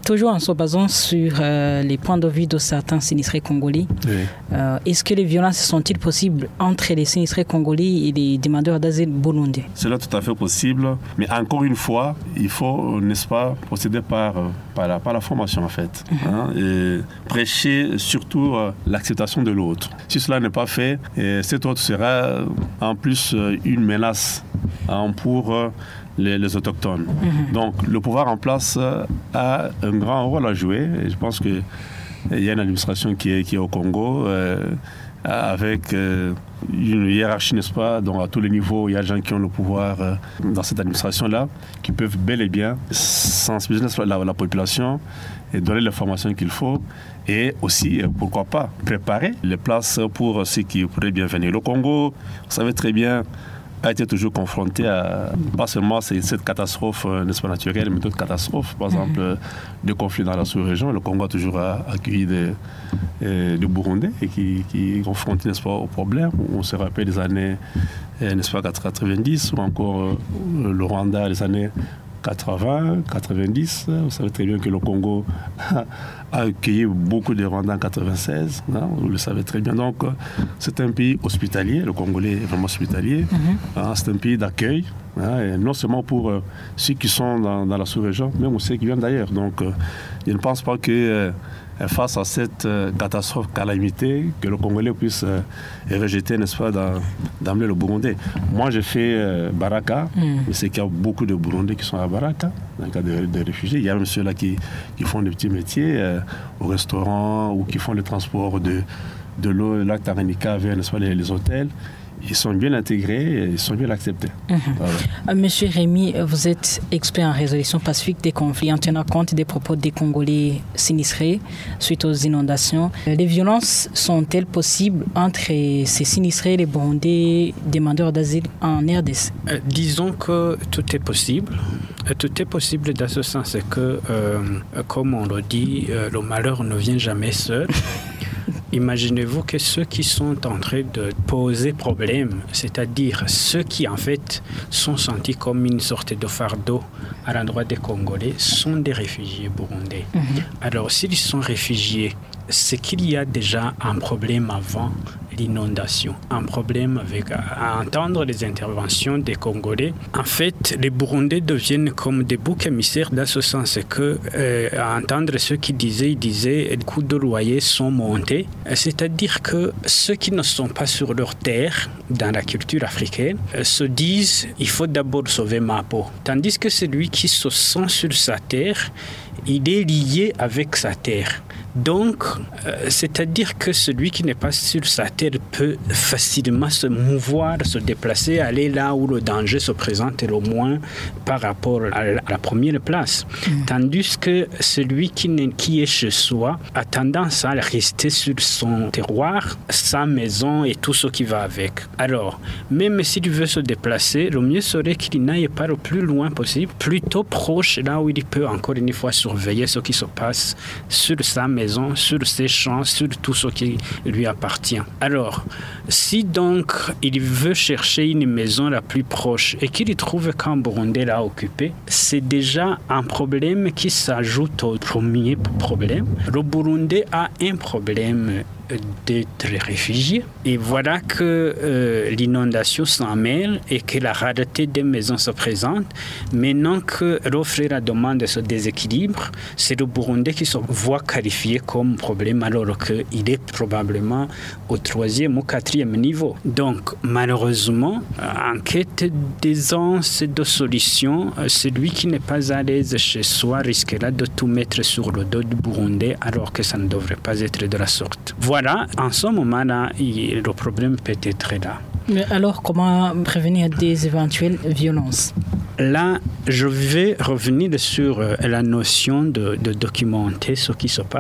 toujours en se basant sur euh, les points de vue de certains sinistrés congolais, oui. euh, est-ce que les violences sont-ils possibles entre les sinistrés congolais et les demandeurs d'asile burundais? C'est là tout à fait possible, mais encore une fois, il faut, n'est-ce pas, procéder par, par, la, par la formation en fait, mm-hmm. hein, et prêcher surtout euh, l'acceptation de l'autre. Si cela n'est pas fait, et cet autre sera en plus euh, une menace hein, pour euh, les, les autochtones. Mm-hmm. Donc le pouvoir en place euh, a un grand rôle à jouer, et je pense qu'il y a une administration qui est, qui est au Congo, euh, avec euh, une hiérarchie, n'est-ce pas, donc à tous les niveaux, il y a des gens qui ont le pouvoir euh, dans cette administration-là, qui peuvent bel et bien sensibiliser la, la population et donner les formations qu'il faut, et aussi, pourquoi pas, préparer les places pour ceux qui pourraient bien venir. Le Congo, vous savez très bien, a été toujours confronté à, pas seulement cette catastrophe, n'est-ce pas, naturelle, mais d'autres catastrophes, par exemple, mm-hmm. des conflits dans la sous-région. Le Congo a toujours accueilli des, des Burundais et qui, qui confrontés, n'est-ce pas, aux problèmes. On se rappelle des années, n'est-ce pas, quatre-vingt-dix, ou encore le Rwanda, les années quatre-vingts, quatre-vingt-dix. Vous savez très bien que le Congo a accueilli beaucoup de Rwandais en quatre-vingt-seize. Hein, vous le savez très bien. Donc, c'est un pays hospitalier. Le Congolais est vraiment hospitalier. Mm-hmm. Hein, c'est un pays d'accueil. Hein, et non seulement pour euh, ceux qui sont dans, dans la sous-région, mais aussi ceux qui viennent d'ailleurs. Donc, euh, je ne pense pas que euh, face à cette euh, catastrophe calamité, que le Congolais puisse euh, rejeter, n'est-ce pas, d'emmener le Burundais. Moi, j'ai fait euh, Baraka, mm. mais c'est qu'il y a beaucoup de Burundais qui sont à Baraka, dans le cas des de réfugiés. Il y a même ceux-là qui, qui font des petits métiers euh, au restaurant ou qui font le transport de, de l'eau, le lac Tanganyika vers, n'est-ce pas, les, les hôtels. Ils sont bien intégrés et ils sont bien acceptés. Mmh. Voilà. Monsieur Rémy, vous êtes expert en résolution pacifique des conflits en tenant compte des propos des Congolais sinistrés suite aux inondations. Les violences sont-elles possibles entre ces sinistrés, les Burundais, demandeurs d'asile en R D C? euh, Disons que tout est possible. Tout est possible dans ce sens que, euh, comme on le dit, euh, le malheur ne vient jamais seul. Imaginez-vous que ceux qui sont en train de poser problème, c'est-à-dire ceux qui en fait sont sentis comme une sorte de fardeau à l'endroit des Congolais, sont des réfugiés burundais. Mm-hmm. Alors s'ils sont réfugiés, c'est qu'il y a déjà un problème avant l'inondation, un problème avec à entendre les interventions des Congolais. En fait, les Burundais deviennent comme des boucs émissaires dans ce sens que, euh, à entendre ceux qui disaient, ils disaient, les coûts de loyer sont montés. C'est-à-dire que ceux qui ne sont pas sur leur terre, dans la culture africaine, euh, se disent, il faut d'abord sauver ma peau. Tandis que celui qui se sent sur sa terre, il est lié avec sa terre. Donc, euh, c'est-à-dire que celui qui n'est pas sur sa terre peut facilement se mouvoir, se déplacer, aller là où le danger se présente le moins par rapport à la, à la première place. Mmh. Tandis que celui qui, n'est, qui est chez soi a tendance à rester sur son terroir, sa maison et tout ce qui va avec. Alors, même s'il veut se déplacer, le mieux serait qu'il n'aille pas le plus loin possible, plutôt proche, là où il peut encore une fois surveiller ce qui se passe sur sa maison, sur ses champs, sur tout ce qui lui appartient. Alors, si donc il veut chercher une maison la plus proche et qu'il trouve qu'un Burundais l'a occupée, c'est déjà un problème qui s'ajoute au premier problème. Le Burundais a un problème d'être réfugié. Et voilà que euh, l'inondation s'en mêle et que la rareté des maisons se présente. Maintenant que l'offre et la demande se déséquilibrent, c'est le Burundais qui se voit qualifié comme problème alors qu'il est probablement au troisième ou quatrième niveau. Donc, malheureusement, en quête d'aisance et de solutions, celui qui n'est pas à l'aise chez soi risquera de tout mettre sur le dos du Burundais alors que ça ne devrait pas être de la sorte. Voilà, en ce moment-là, il, le problème peut être là. Mais alors, comment prévenir des éventuelles violences? Là, je vais revenir sur la notion de, de documenter ce qui se passe.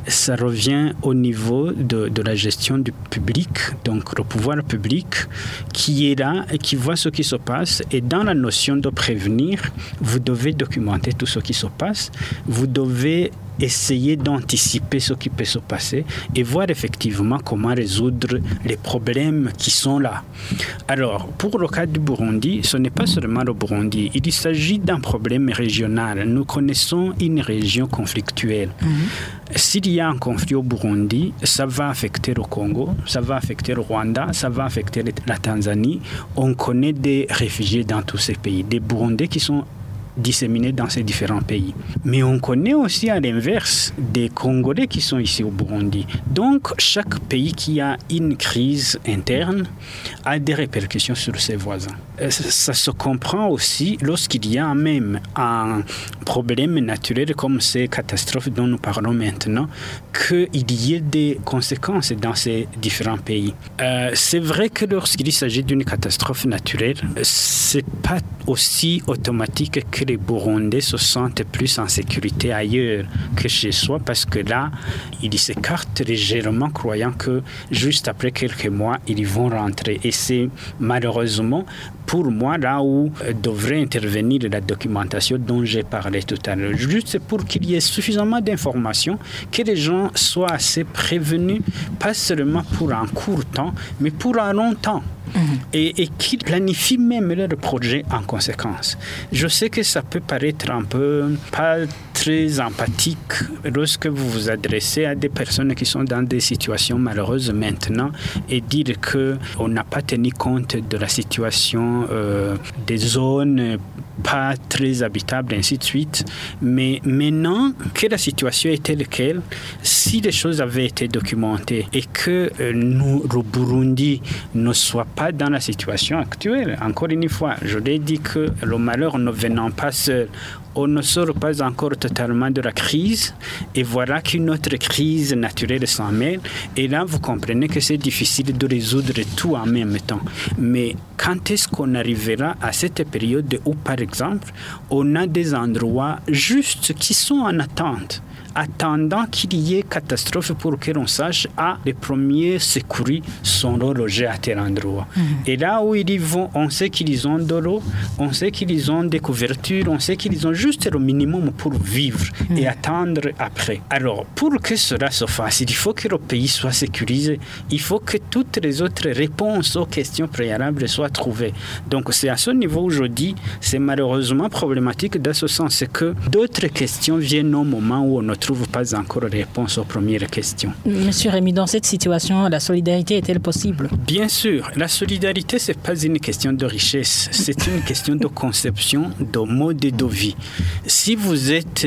ça revient au niveau de, de la gestion du public, donc le pouvoir public qui est là et qui voit ce qui se passe. Et dans la notion de prévenir, vous devez documenter tout ce qui se passe. Vous devez essayer d'anticiper ce qui peut se passer et voir effectivement comment résoudre les problèmes qui sont là. Alors, pour le cas du Burundi, ce n'est pas seulement le Burundi. Il s'agit d'un problème régional. Nous connaissons une région conflictuelle. Mm-hmm. S'il y a un conflit au Burundi, ça va affecter le Congo, ça va affecter le Rwanda, ça va affecter la Tanzanie. On connaît des réfugiés dans tous ces pays, des Burundais qui sont disséminés dans ces différents pays. Mais on connaît aussi à l'inverse des Congolais qui sont ici au Burundi. Donc, chaque pays qui a une crise interne a des répercussions sur ses voisins. Ça se comprend aussi lorsqu'il y a même un problème naturel comme ces catastrophes dont nous parlons maintenant, qu'il y ait des conséquences dans ces différents pays. Euh, c'est vrai que lorsqu'il s'agit d'une catastrophe naturelle, c'est pas aussi automatique que les Burundais se sentent plus en sécurité ailleurs que chez soi, parce que là, ils s'écartent légèrement, croyant que juste après quelques mois, ils vont rentrer. Et c'est malheureusement, pour moi, là où devrait intervenir la documentation dont j'ai parlé tout à l'heure, juste pour qu'il y ait suffisamment d'informations, que les gens soient assez prévenus, pas seulement pour un court temps, mais pour un long temps. Mmh. Et, et qu'ils planifient même leur projet en conséquence. Je sais que ça peut paraître un peu pas très empathique lorsque vous vous adressez à des personnes qui sont dans des situations malheureuses maintenant et dire qu'on n'a pas tenu compte de la situation euh, des zones pas très habitables, ainsi de suite. Mais maintenant que la situation est telle qu'elle, si les choses avaient été documentées et que euh, nous, le Burundi, ne soit pas dans la situation actuelle, encore une fois, je l'ai dit que le malheur ne venant pas seul, on ne sort pas encore totalement de la crise et voilà qu'une autre crise naturelle s'en mêle. Et là, vous comprenez que c'est difficile de résoudre tout en même temps. Mais quand est-ce qu'on arrivera à cette période où, par exemple, on a des endroits justes qui sont en attente, attendant qu'il y ait catastrophe pour que l'on sache, ah, les premiers secours sont logés à tel endroit. Mmh. Et là où ils y vont, on sait qu'ils ont de l'eau, on sait qu'ils ont des couvertures, on sait qu'ils ont juste le minimum pour vivre mmh. et attendre après. Alors, pour que cela se fasse, il faut que le pays soit sécurisé. Il faut que toutes les autres réponses aux questions préalables soient trouvées. Donc, c'est à ce niveau où je dis, c'est malheureusement problématique dans ce sens, c'est que d'autres questions viennent au moment où on ne trouve pas encore réponse aux premières questions. Monsieur Rémy, dans cette situation, la solidarité est-elle possible? Bien sûr, la solidarité, ce n'est pas une question de richesse, c'est une question de conception, de mode de vie. Si vous êtes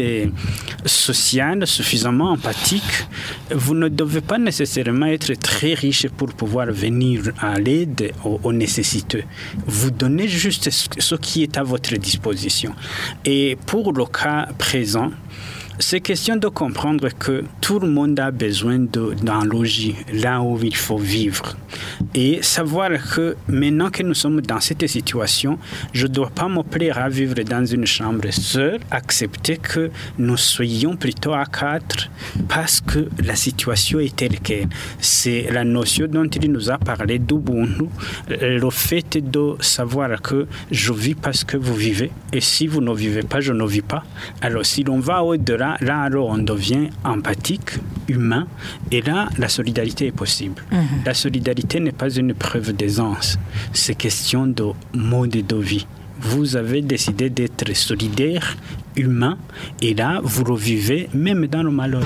social, suffisamment empathique, vous ne devez pas nécessairement être très riche pour pouvoir venir à l'aide aux, aux nécessiteux. Vous donnez juste ce qui est à votre disposition. Et pour le cas présent, c'est question de comprendre que tout le monde a besoin de, d'un logis, là où il faut vivre. Et savoir que maintenant que nous sommes dans cette situation, je ne dois pas me plaire à vivre dans une chambre seule, accepter que nous soyons plutôt à quatre parce que la situation est telle qu'elle. C'est la notion dont il nous a parlé d'Ubuntu, le fait de savoir que je vis parce que vous vivez, et si vous ne vivez pas, je ne vis pas. Alors si l'on va au-delà, Là, alors, on devient empathique, humain, et là, la solidarité est possible. Mmh. La solidarité n'est pas une preuve d'aisance, c'est question de mode de vie. Vous avez décidé d'être solidaire, humain, et là, vous revivez même dans le malheur.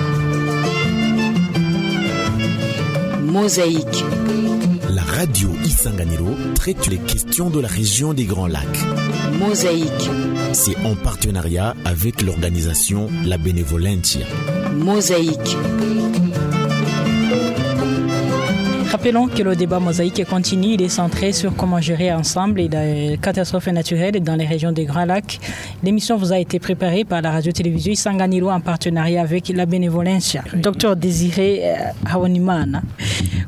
Mosaïque. La radio Isanganiro traite les questions de la région des Grands Lacs. Mosaïque. C'est en partenariat avec l'organisation La Benevolencia. Mosaïque. Rappelons que le débat Mosaïque continue. Il est centré sur comment gérer ensemble les catastrophes naturelles dans les régions des Grands Lacs. L'émission vous a été préparée par la radio-télévision Isanganiro en partenariat avec La Benevolencia. Docteur Désiré Hawanimana,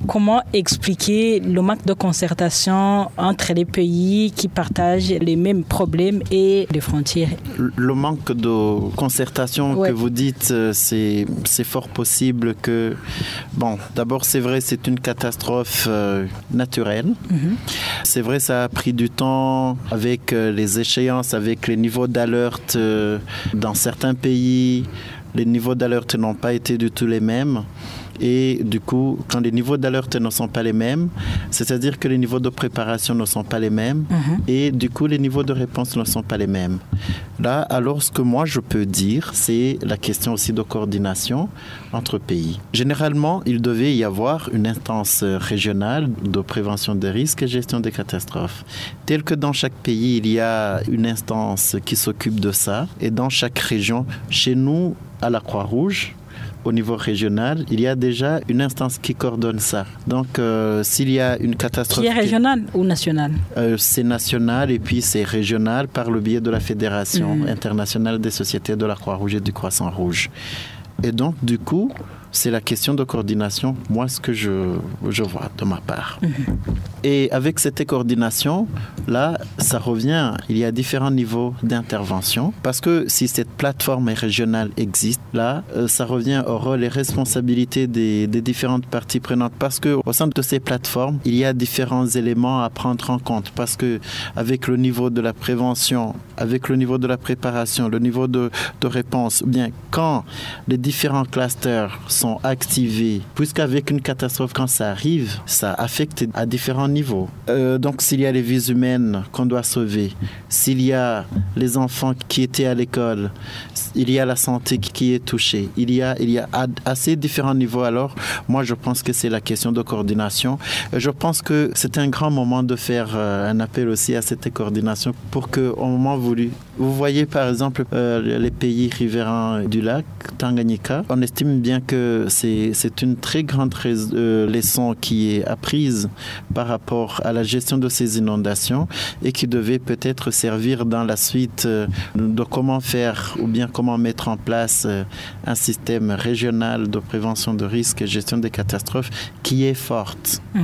Comment expliquer le manque de concertation entre les pays qui partagent les mêmes problèmes et les frontières? Le manque de concertation ouais. que vous dites, c'est, c'est fort possible que... Bon, d'abord, c'est vrai, c'est une catastrophe euh, naturelle. Mm-hmm. C'est vrai, ça a pris du temps avec euh, les échéances, avec les niveaux d'alerte euh, dans certains pays. Les niveaux d'alerte n'ont pas été du tout les mêmes. Et du coup, quand les niveaux d'alerte ne sont pas les mêmes, c'est-à-dire que les niveaux de préparation ne sont pas les mêmes, mmh. et du coup, les niveaux de réponse ne sont pas les mêmes. Là, alors, ce que moi, je peux dire, c'est la question aussi de coordination entre pays. Généralement, il devait y avoir une instance régionale de prévention des risques et gestion des catastrophes. Tel que dans chaque pays, il y a une instance qui s'occupe de ça, et dans chaque région, chez nous, à la Croix-Rouge, au niveau régional, il y a déjà une instance qui coordonne ça. Donc, euh, s'il y a une catastrophe... Qui est régionale ou nationale? euh, C'est national et puis c'est régional par le biais de la Fédération mmh. internationale des sociétés de la Croix-Rouge et du Croissant-Rouge. Et donc, du coup, c'est la question de coordination, moi, ce que je, je vois de ma part. Mmh. Et avec cette coordination, là, ça revient, il y a différents niveaux d'intervention. Parce que si cette plateforme régionale existe, là, ça revient au rôle et responsabilités des, des différentes parties prenantes. Parce qu'au sein de ces plateformes, il y a différents éléments à prendre en compte. Parce qu'avec le niveau de la prévention, avec le niveau de la préparation, le niveau de, de réponse, bien, quand les différents clusters sont activés, puisqu'avec une catastrophe, quand ça arrive, ça affecte à différents niveaux. Euh, donc, s'il y a les vies humaines qu'on doit sauver, s'il y a les enfants qui étaient à l'école, il y a la santé qui est touchée, il y a, il y a à ces différents niveaux. Alors, moi, je pense que c'est la question de coordination. Je pense que c'est un grand moment de faire euh, un appel aussi à cette coordination pour qu'au moment voulu, vous voyez par exemple euh, les pays riverains du lac, Tanganyika, on estime bien que c'est, c'est une très grande rais- euh, leçon qui est apprise par rapport à la gestion de ces inondations et qui devait peut-être servir dans la suite euh, de comment faire ou bien comment mettre en place euh, un système régional de prévention de risques et gestion des catastrophes qui est forte. Mmh.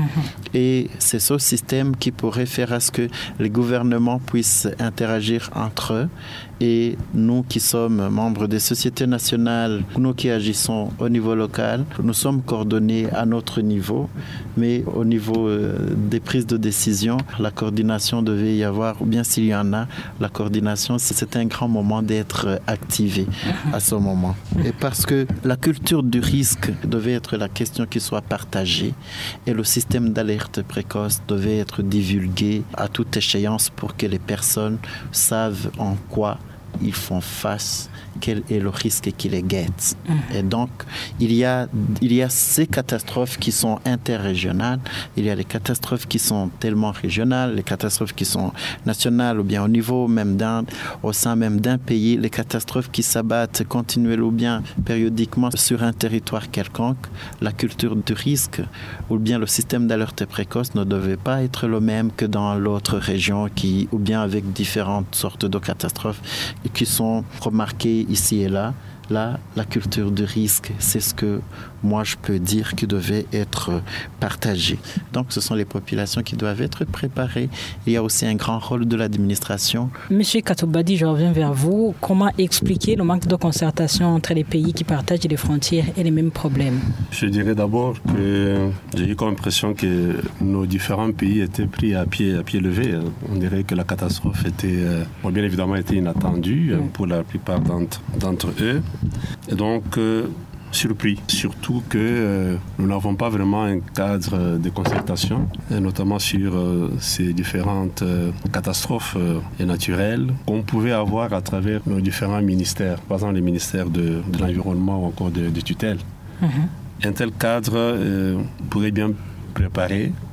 Et c'est ce système qui pourrait faire à ce que les gouvernements puissent interagir entre eux. Et nous qui sommes membres des sociétés nationales, nous qui agissons au niveau local, nous sommes coordonnés à notre niveau, mais au niveau euh, des prises de décision, la coordination devait y avoir, ou bien s'il y en a, la coordination, c'est un grand moment d'être activé à ce moment. Et parce que la culture du risque devait être la question qui soit partagée et le système d'alerte précoce devait être divulgué à toute échéance pour que les personnes savent en quoi ils font face, quel est le risque qui les guette. Mmh. Et donc, il y a, il y a ces catastrophes qui sont interrégionales, il y a les catastrophes qui sont tellement régionales, les catastrophes qui sont nationales ou bien au niveau même d'un, au sein même d'un pays, les catastrophes qui s'abattent continuellement ou bien périodiquement sur un territoire quelconque. La culture du risque ou bien le système d'alerte précoce ne devait pas être le même que dans l'autre région qui, ou bien avec différentes sortes de catastrophes qui sont remarquées ici et là. Là, la culture du risque, c'est ce que moi je peux dire qui devait être partagé. Donc, ce sont les populations qui doivent être préparées. Il y a aussi un grand rôle de l'administration. Monsieur Katoubadi, je reviens vers vous. Comment expliquer le manque de concertation entre les pays qui partagent les frontières et les mêmes problèmes? Je dirais d'abord que j'ai eu comme impression que nos différents pays étaient pris à pied, à pied levé. On dirait que la catastrophe était, bon, bien évidemment, était inattendue mmh. pour la plupart d'entre, d'entre eux. Et donc, euh, surpris, surtout que euh, nous n'avons pas vraiment un cadre de concertation, notamment sur euh, ces différentes euh, catastrophes euh, naturelles qu'on pouvait avoir à travers nos différents ministères, par exemple les ministères de, de l'environnement ou encore de, de tutelle. Mm-hmm. Un tel cadre euh, pourrait bien préparer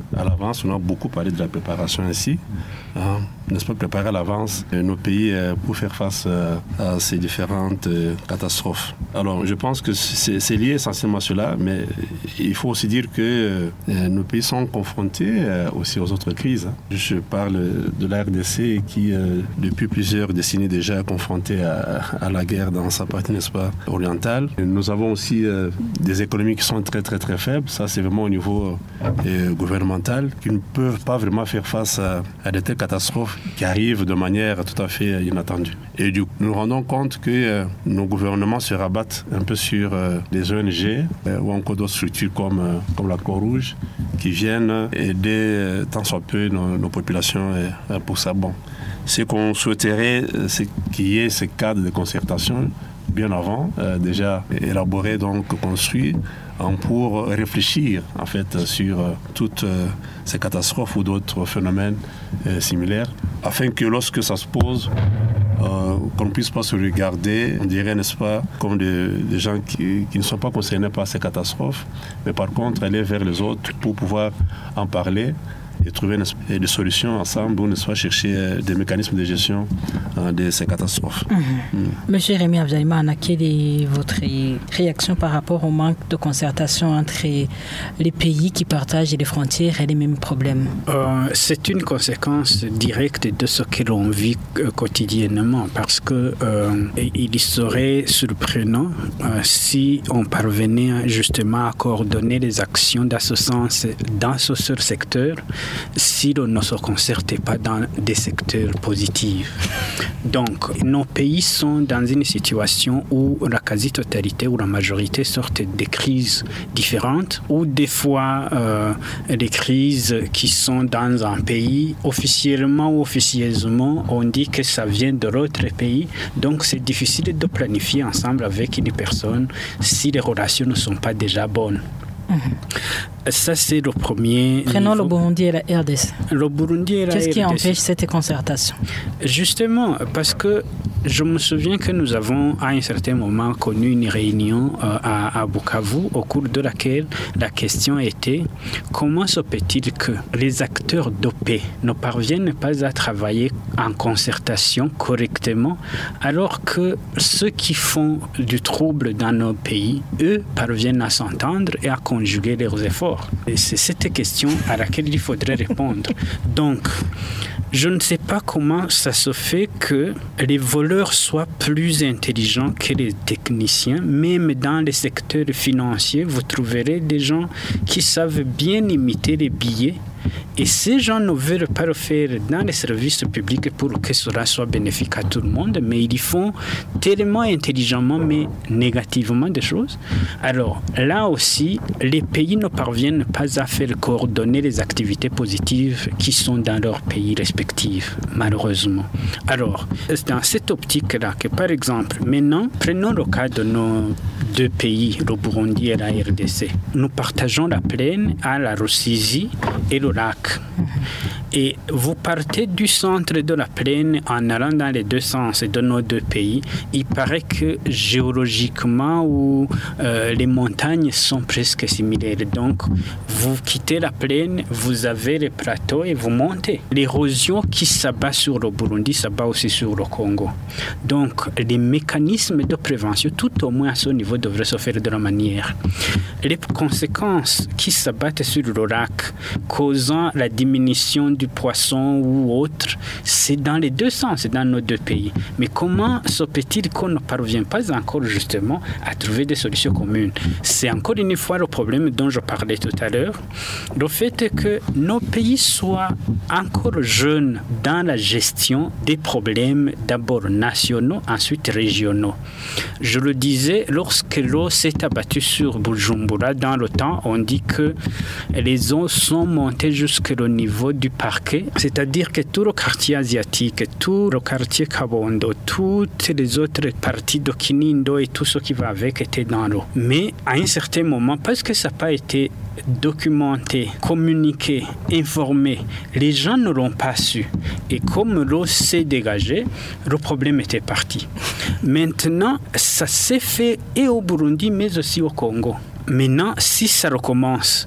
à l'avance. On a beaucoup parlé de la préparation ici. Hein, n'est-ce pas, préparer à l'avance nos pays pour faire face à ces différentes catastrophes. Alors, je pense que c'est, c'est lié essentiellement à cela, mais il faut aussi dire que nos pays sont confrontés aussi aux autres crises. Je parle de la R D C qui, depuis plusieurs décennies déjà, est confrontée à, à la guerre dans sa partie, n'est-ce pas, orientale. Nous avons aussi des économies qui sont très, très, très faibles. Ça, c'est vraiment au niveau gouvernemental, qui ne peuvent pas vraiment faire face à, à de telles catastrophes qui arrivent de manière tout à fait inattendue. Et du coup, nous nous rendons compte que euh, nos gouvernements se rabattent un peu sur euh, des O N G euh, ou encore d'autres structures comme, euh, comme la Croix-Rouge qui viennent aider euh, tant soit peu nos, nos populations euh, pour ça. Bon, ce qu'on souhaiterait, c'est qu'il y ait ce cadre de concertation bien avant, euh, déjà élaboré, donc construit, pour réfléchir en fait sur euh, toutes euh, ces catastrophes ou d'autres phénomènes euh, similaires, afin que lorsque ça se pose, euh, qu'on ne puisse pas se regarder, on dirait, n'est-ce pas, comme des, des gens qui, qui ne sont pas concernés par ces catastrophes, mais par contre aller vers les autres pour pouvoir en parler et trouver des solutions ensemble ou, n'est-ce pas, chercher des mécanismes de gestion de ces catastrophes. Mmh. Mmh. Monsieur Rémi Abdalima, quelle est votre réaction par rapport au manque de concertation entre les pays qui partagent les frontières et les mêmes problèmes? euh, C'est une conséquence directe de ce que l'on vit quotidiennement, parce que euh, il serait surprenant euh, si on parvenait justement à coordonner les actions dans ce sens, dans ce seul secteur, si l'on ne se concertait pas dans des secteurs positifs. Donc, nos pays sont dans une situation où la quasi-totalité ou la majorité sortent des crises différentes, ou des fois euh, des crises qui sont dans un pays, officiellement ou officieusement, on dit que ça vient de l'autre pays. Donc, c'est difficile de planifier ensemble avec une personne si les relations ne sont pas déjà bonnes. Mmh. Ça, c'est le premier. Prenons niveau. Le Burundi et la R D C. Le Burundi et la Qu'est-ce R D C. qui empêche cette concertation? Justement, parce que je me souviens que nous avons à un certain moment connu une réunion euh, à, à Bukavu, au cours de laquelle la question était comment se peut-il que les acteurs de paix ne parviennent pas à travailler en concertation correctement, alors que ceux qui font du trouble dans nos pays, eux, parviennent à s'entendre et à conjuguer leurs efforts. Et c'est cette question à laquelle il faudrait répondre. Donc, je ne sais pas comment ça se fait que les voleurs soient plus intelligents que les techniciens. Même dans les secteurs financiers, vous trouverez des gens qui savent bien imiter les billets. Et ces gens ne veulent pas le faire dans les services publics pour que cela soit bénéfique à tout le monde, mais ils font tellement intelligemment, mais négativement des choses. Alors là aussi, les pays ne parviennent pas à faire coordonner les activités positives qui sont dans leurs pays respectifs, malheureusement. Alors, c'est dans cette optique-là que, par exemple, maintenant, prenons le cas de nos deux pays, le Burundi et la R D C. Nous partageons la plaine à la Rusizi et le lac. Et vous partez du centre de la plaine en allant dans les deux sens de nos deux pays. Il paraît que géologiquement, où, euh, les montagnes sont presque similaires. Donc, vous quittez la plaine, vous avez les plateaux et vous montez. L'érosion qui s'abat sur le Burundi s'abat aussi sur le Congo. Donc, les mécanismes de prévention, tout au moins à ce niveau, devraient se faire de la manière. Les conséquences qui s'abattent sur le lac, causant la diminution du poisson ou autre, c'est dans les deux sens, c'est dans nos deux pays. Mais comment se peut-il qu'on ne parvient pas encore justement à trouver des solutions communes? C'est encore une fois le problème dont je parlais tout à l'heure. Le fait que nos pays soient encore jeunes dans la gestion des problèmes d'abord nationaux, ensuite régionaux. Je le disais, lorsque l'eau s'est abattue sur Bujumbura dans le temps, on dit que les eaux sont montées jusqu'au niveau du parquet, c'est-à-dire que tout le quartier asiatique, tout le quartier Kabondo, toutes les autres parties de Kinindo et tout ce qui va avec étaient dans l'eau. Mais à un certain moment, parce que ça n'a pas été documenté, communiqué, informé, les gens ne l'ont pas su. Et comme l'eau s'est dégagée, le problème était parti. Maintenant, ça s'est fait et au Burundi, mais aussi au Congo. Maintenant, si ça recommence,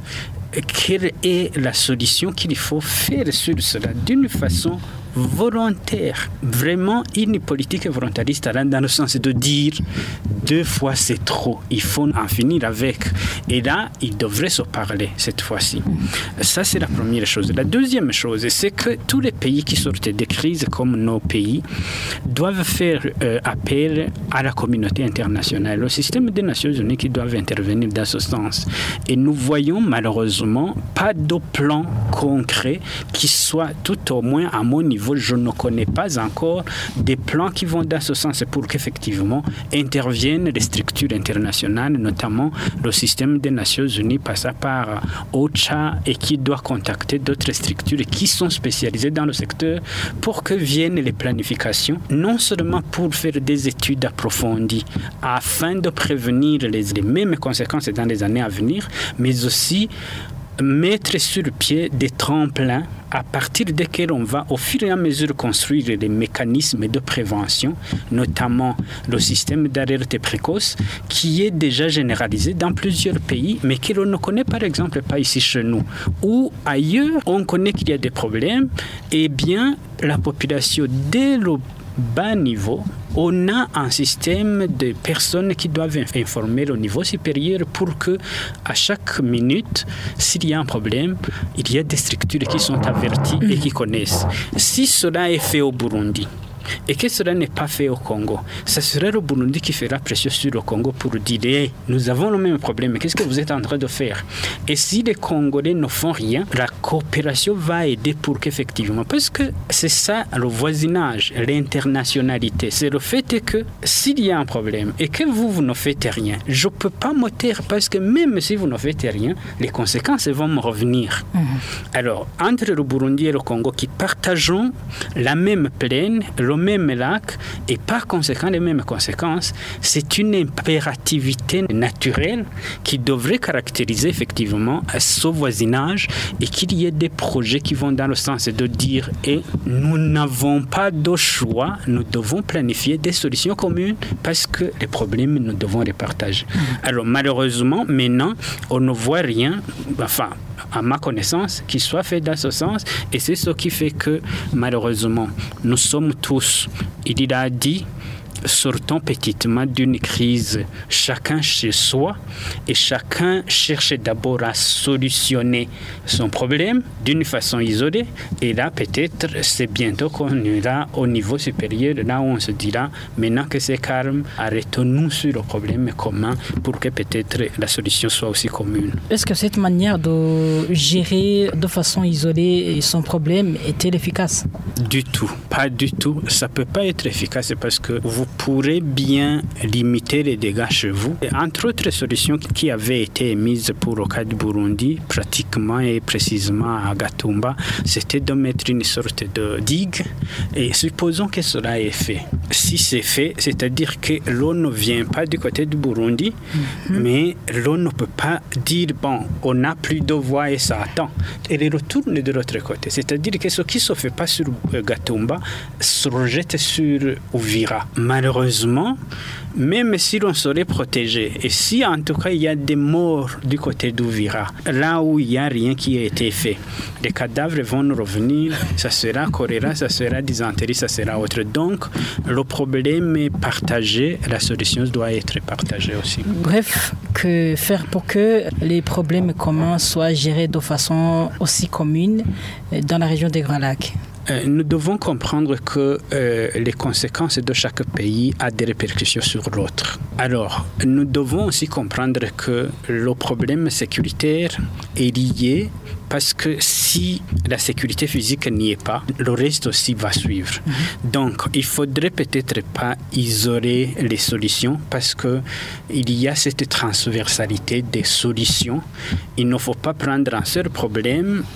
quelle est la solution qu'il faut faire sur cela d'une façon volontaire. Vraiment une politique volontariste dans le sens de dire deux fois c'est trop, il faut en finir avec. Et là, il devrait se parler cette fois-ci. Ça, c'est la première chose. La deuxième chose, c'est que tous les pays qui sortent des crises comme nos pays doivent faire euh, appel à la communauté internationale, au système des Nations Unies qui doivent intervenir dans ce sens. Et nous voyons malheureusement pas de plan concret qui soit tout au moins à mon niveau. Je ne connais pas encore des plans qui vont dans ce sens pour qu'effectivement interviennent les structures internationales, notamment le système des Nations Unies passant par OCHA et qui doit contacter d'autres structures qui sont spécialisées dans le secteur pour que viennent les planifications, non seulement pour faire des études approfondies afin de prévenir les, les mêmes conséquences dans les années à venir, mais aussi mettre sur pied des tremplins à partir desquels on va au fur et à mesure construire les mécanismes de prévention, notamment le système d'alerte précoce qui est déjà généralisé dans plusieurs pays, mais que l'on ne connaît par exemple pas ici chez nous. Ou ailleurs, on connaît qu'il y a des problèmes, et bien la population dès le bas niveau, on a un système de personnes qui doivent informer au niveau supérieur pour que à chaque minute, s'il y a un problème, il y a des structures qui sont averties et qui connaissent. Si cela est fait au Burundi, et que cela n'est pas fait au Congo, ça serait le Burundi qui fera pression sur le Congo pour dire hey, nous avons le même problème, qu'est-ce que vous êtes en train de faire? Et si les Congolais ne font rien, la coopération va aider pour qu'effectivement, parce que c'est ça le voisinage, l'internationalité, c'est le fait que s'il y a un problème et que vous, vous ne faites rien, je ne peux pas me taire parce que même si vous ne faites rien, les conséquences vont me revenir. Mmh. Alors, entre le Burundi et le Congo qui partageons la même plaine, le même lac et par conséquent les mêmes conséquences, c'est une impérativité naturelle qui devrait caractériser effectivement ce voisinage et qu'il y ait des projets qui vont dans le sens de dire et nous n'avons pas de choix, nous devons planifier des solutions communes parce que les problèmes nous devons les partager. Alors malheureusement maintenant on ne voit rien, enfin à ma connaissance, qui soit fait dans ce sens. Et c'est ce qui fait que, malheureusement, nous sommes tous, il a dit, sortons petitement d'une crise, chacun chez soi, et chacun cherche d'abord à solutionner son problème d'une façon isolée. Et là, peut-être, c'est bientôt qu'on ira au niveau supérieur, là où on se dira, maintenant que c'est calme, arrêtons-nous sur le problème commun pour que peut-être la solution soit aussi commune. Est-ce que cette manière de gérer de façon isolée son problème est-elle efficace? Du tout, pas du tout. Ça ne peut pas être efficace parce que vous pourrez bien limiter les dégâts chez vous. Et entre autres solutions qui avaient été émises pour le cas du Burundi, pratiquement et précisément à Gatumba, c'était de mettre une sorte de digue. Et supposons que cela est fait. Si c'est fait, c'est-à-dire que l'eau ne vient pas du côté du Burundi, mm-hmm. mais l'eau ne peut pas dire, bon, on n'a plus de voie et ça attend. Elle retourne de l'autre côté. C'est-à-dire que ce qui ne se fait pas sur Gatumba se rejette sur Uvira. Malheureusement, même si l'on serait protégé, et si en tout cas il y a des morts du côté d'Uvira, là où il n'y a rien qui a été fait, les cadavres vont nous revenir, ça sera choléra, ça sera dysenterie, ça sera autre. Donc, le problème est partagé, la solution doit être partagée aussi. Bref, que faire pour que les problèmes communs soient gérés de façon aussi commune dans la région des Grands Lacs? Nous devons comprendre que euh, les conséquences de chaque pays ont des répercussions sur l'autre. Alors, nous devons aussi comprendre que le problème sécuritaire est lié parce que si la sécurité physique n'y est pas, le reste aussi va suivre. Mm-hmm. Donc, il faudrait peut-être pas isoler les solutions parce que il y a cette transversalité des solutions. Il ne faut pas prendre un seul problème,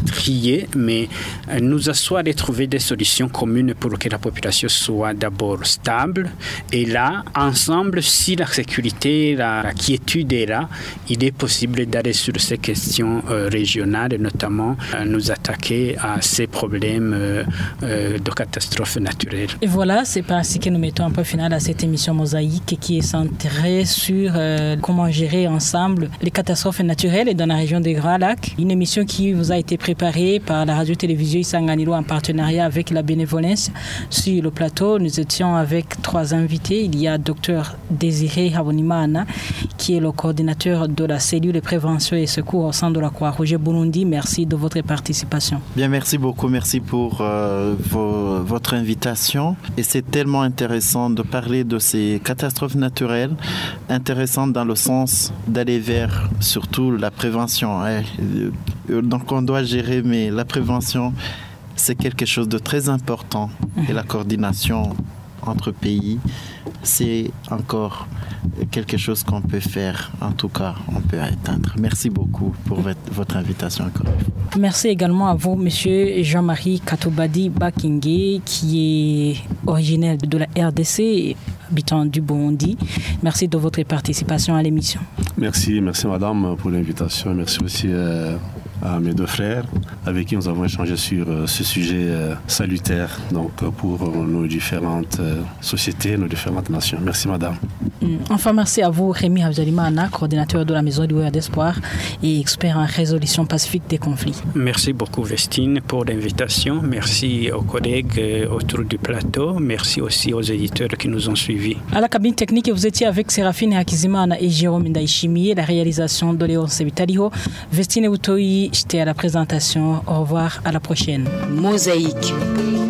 trier, mais nous asseoir et trouver des solutions communes pour que la population soit d'abord stable. Et là, ensemble, si la sécurité, la, la quiétude est là, il est possible d'aller sur ces questions euh, régionales et notamment euh, nous attaquer à ces problèmes euh, euh, de catastrophes naturelles. Et voilà, c'est ainsi que nous mettons un point final à cette émission Mosaïque qui est centrée sur euh, comment gérer ensemble les catastrophes naturelles dans la région des Grands Lacs. Une émission qui vous a été préparée par la radio-télévision Isanganiro en partenariat avec la Bénévolence. Sur le plateau, nous étions avec trois invités. Il y a Dr Désiré Habonimana, qui est le coordinateur de la cellule de prévention et secours au sein de la Croix-Rouge Burundi. Merci de votre participation. Bien, merci beaucoup. Merci pour euh, vos, votre invitation. Et c'est tellement intéressant de parler de ces catastrophes naturelles, intéressant dans le sens d'aller vers surtout la prévention. Hein. Donc on doit gérer, mais la prévention, c'est quelque chose de très important. Et la coordination entre pays, c'est encore quelque chose qu'on peut faire. En tout cas, on peut atteindre. Merci beaucoup pour votre invitation encore. Merci également à vous, monsieur Jean-Marie Katobadi Bakingé, qui est originaire de la R D C, habitant du Burundi. Merci de votre participation à l'émission. Merci, merci madame pour l'invitation. Merci aussi euh, à mes deux frères avec qui nous avons échangé sur euh, ce sujet euh, salutaire donc, pour euh, nos différentes euh, sociétés, nos différentes nations. Merci madame. Enfin, merci à vous, Rémi Habzalimana, coordinateur de la Maison du Royaume d'Espoir et expert en résolution pacifique des conflits. Merci beaucoup, Vestine, pour l'invitation. Merci aux collègues autour du plateau. Merci aussi aux éditeurs qui nous ont suivis. À la cabine technique, vous étiez avec Séraphine Hakizimana et Jérôme Ndaïchimi, la réalisation de Léon Sebitaliho. Vestine Outoyi, j'étais à la présentation. Au revoir, à la prochaine. Mosaïque.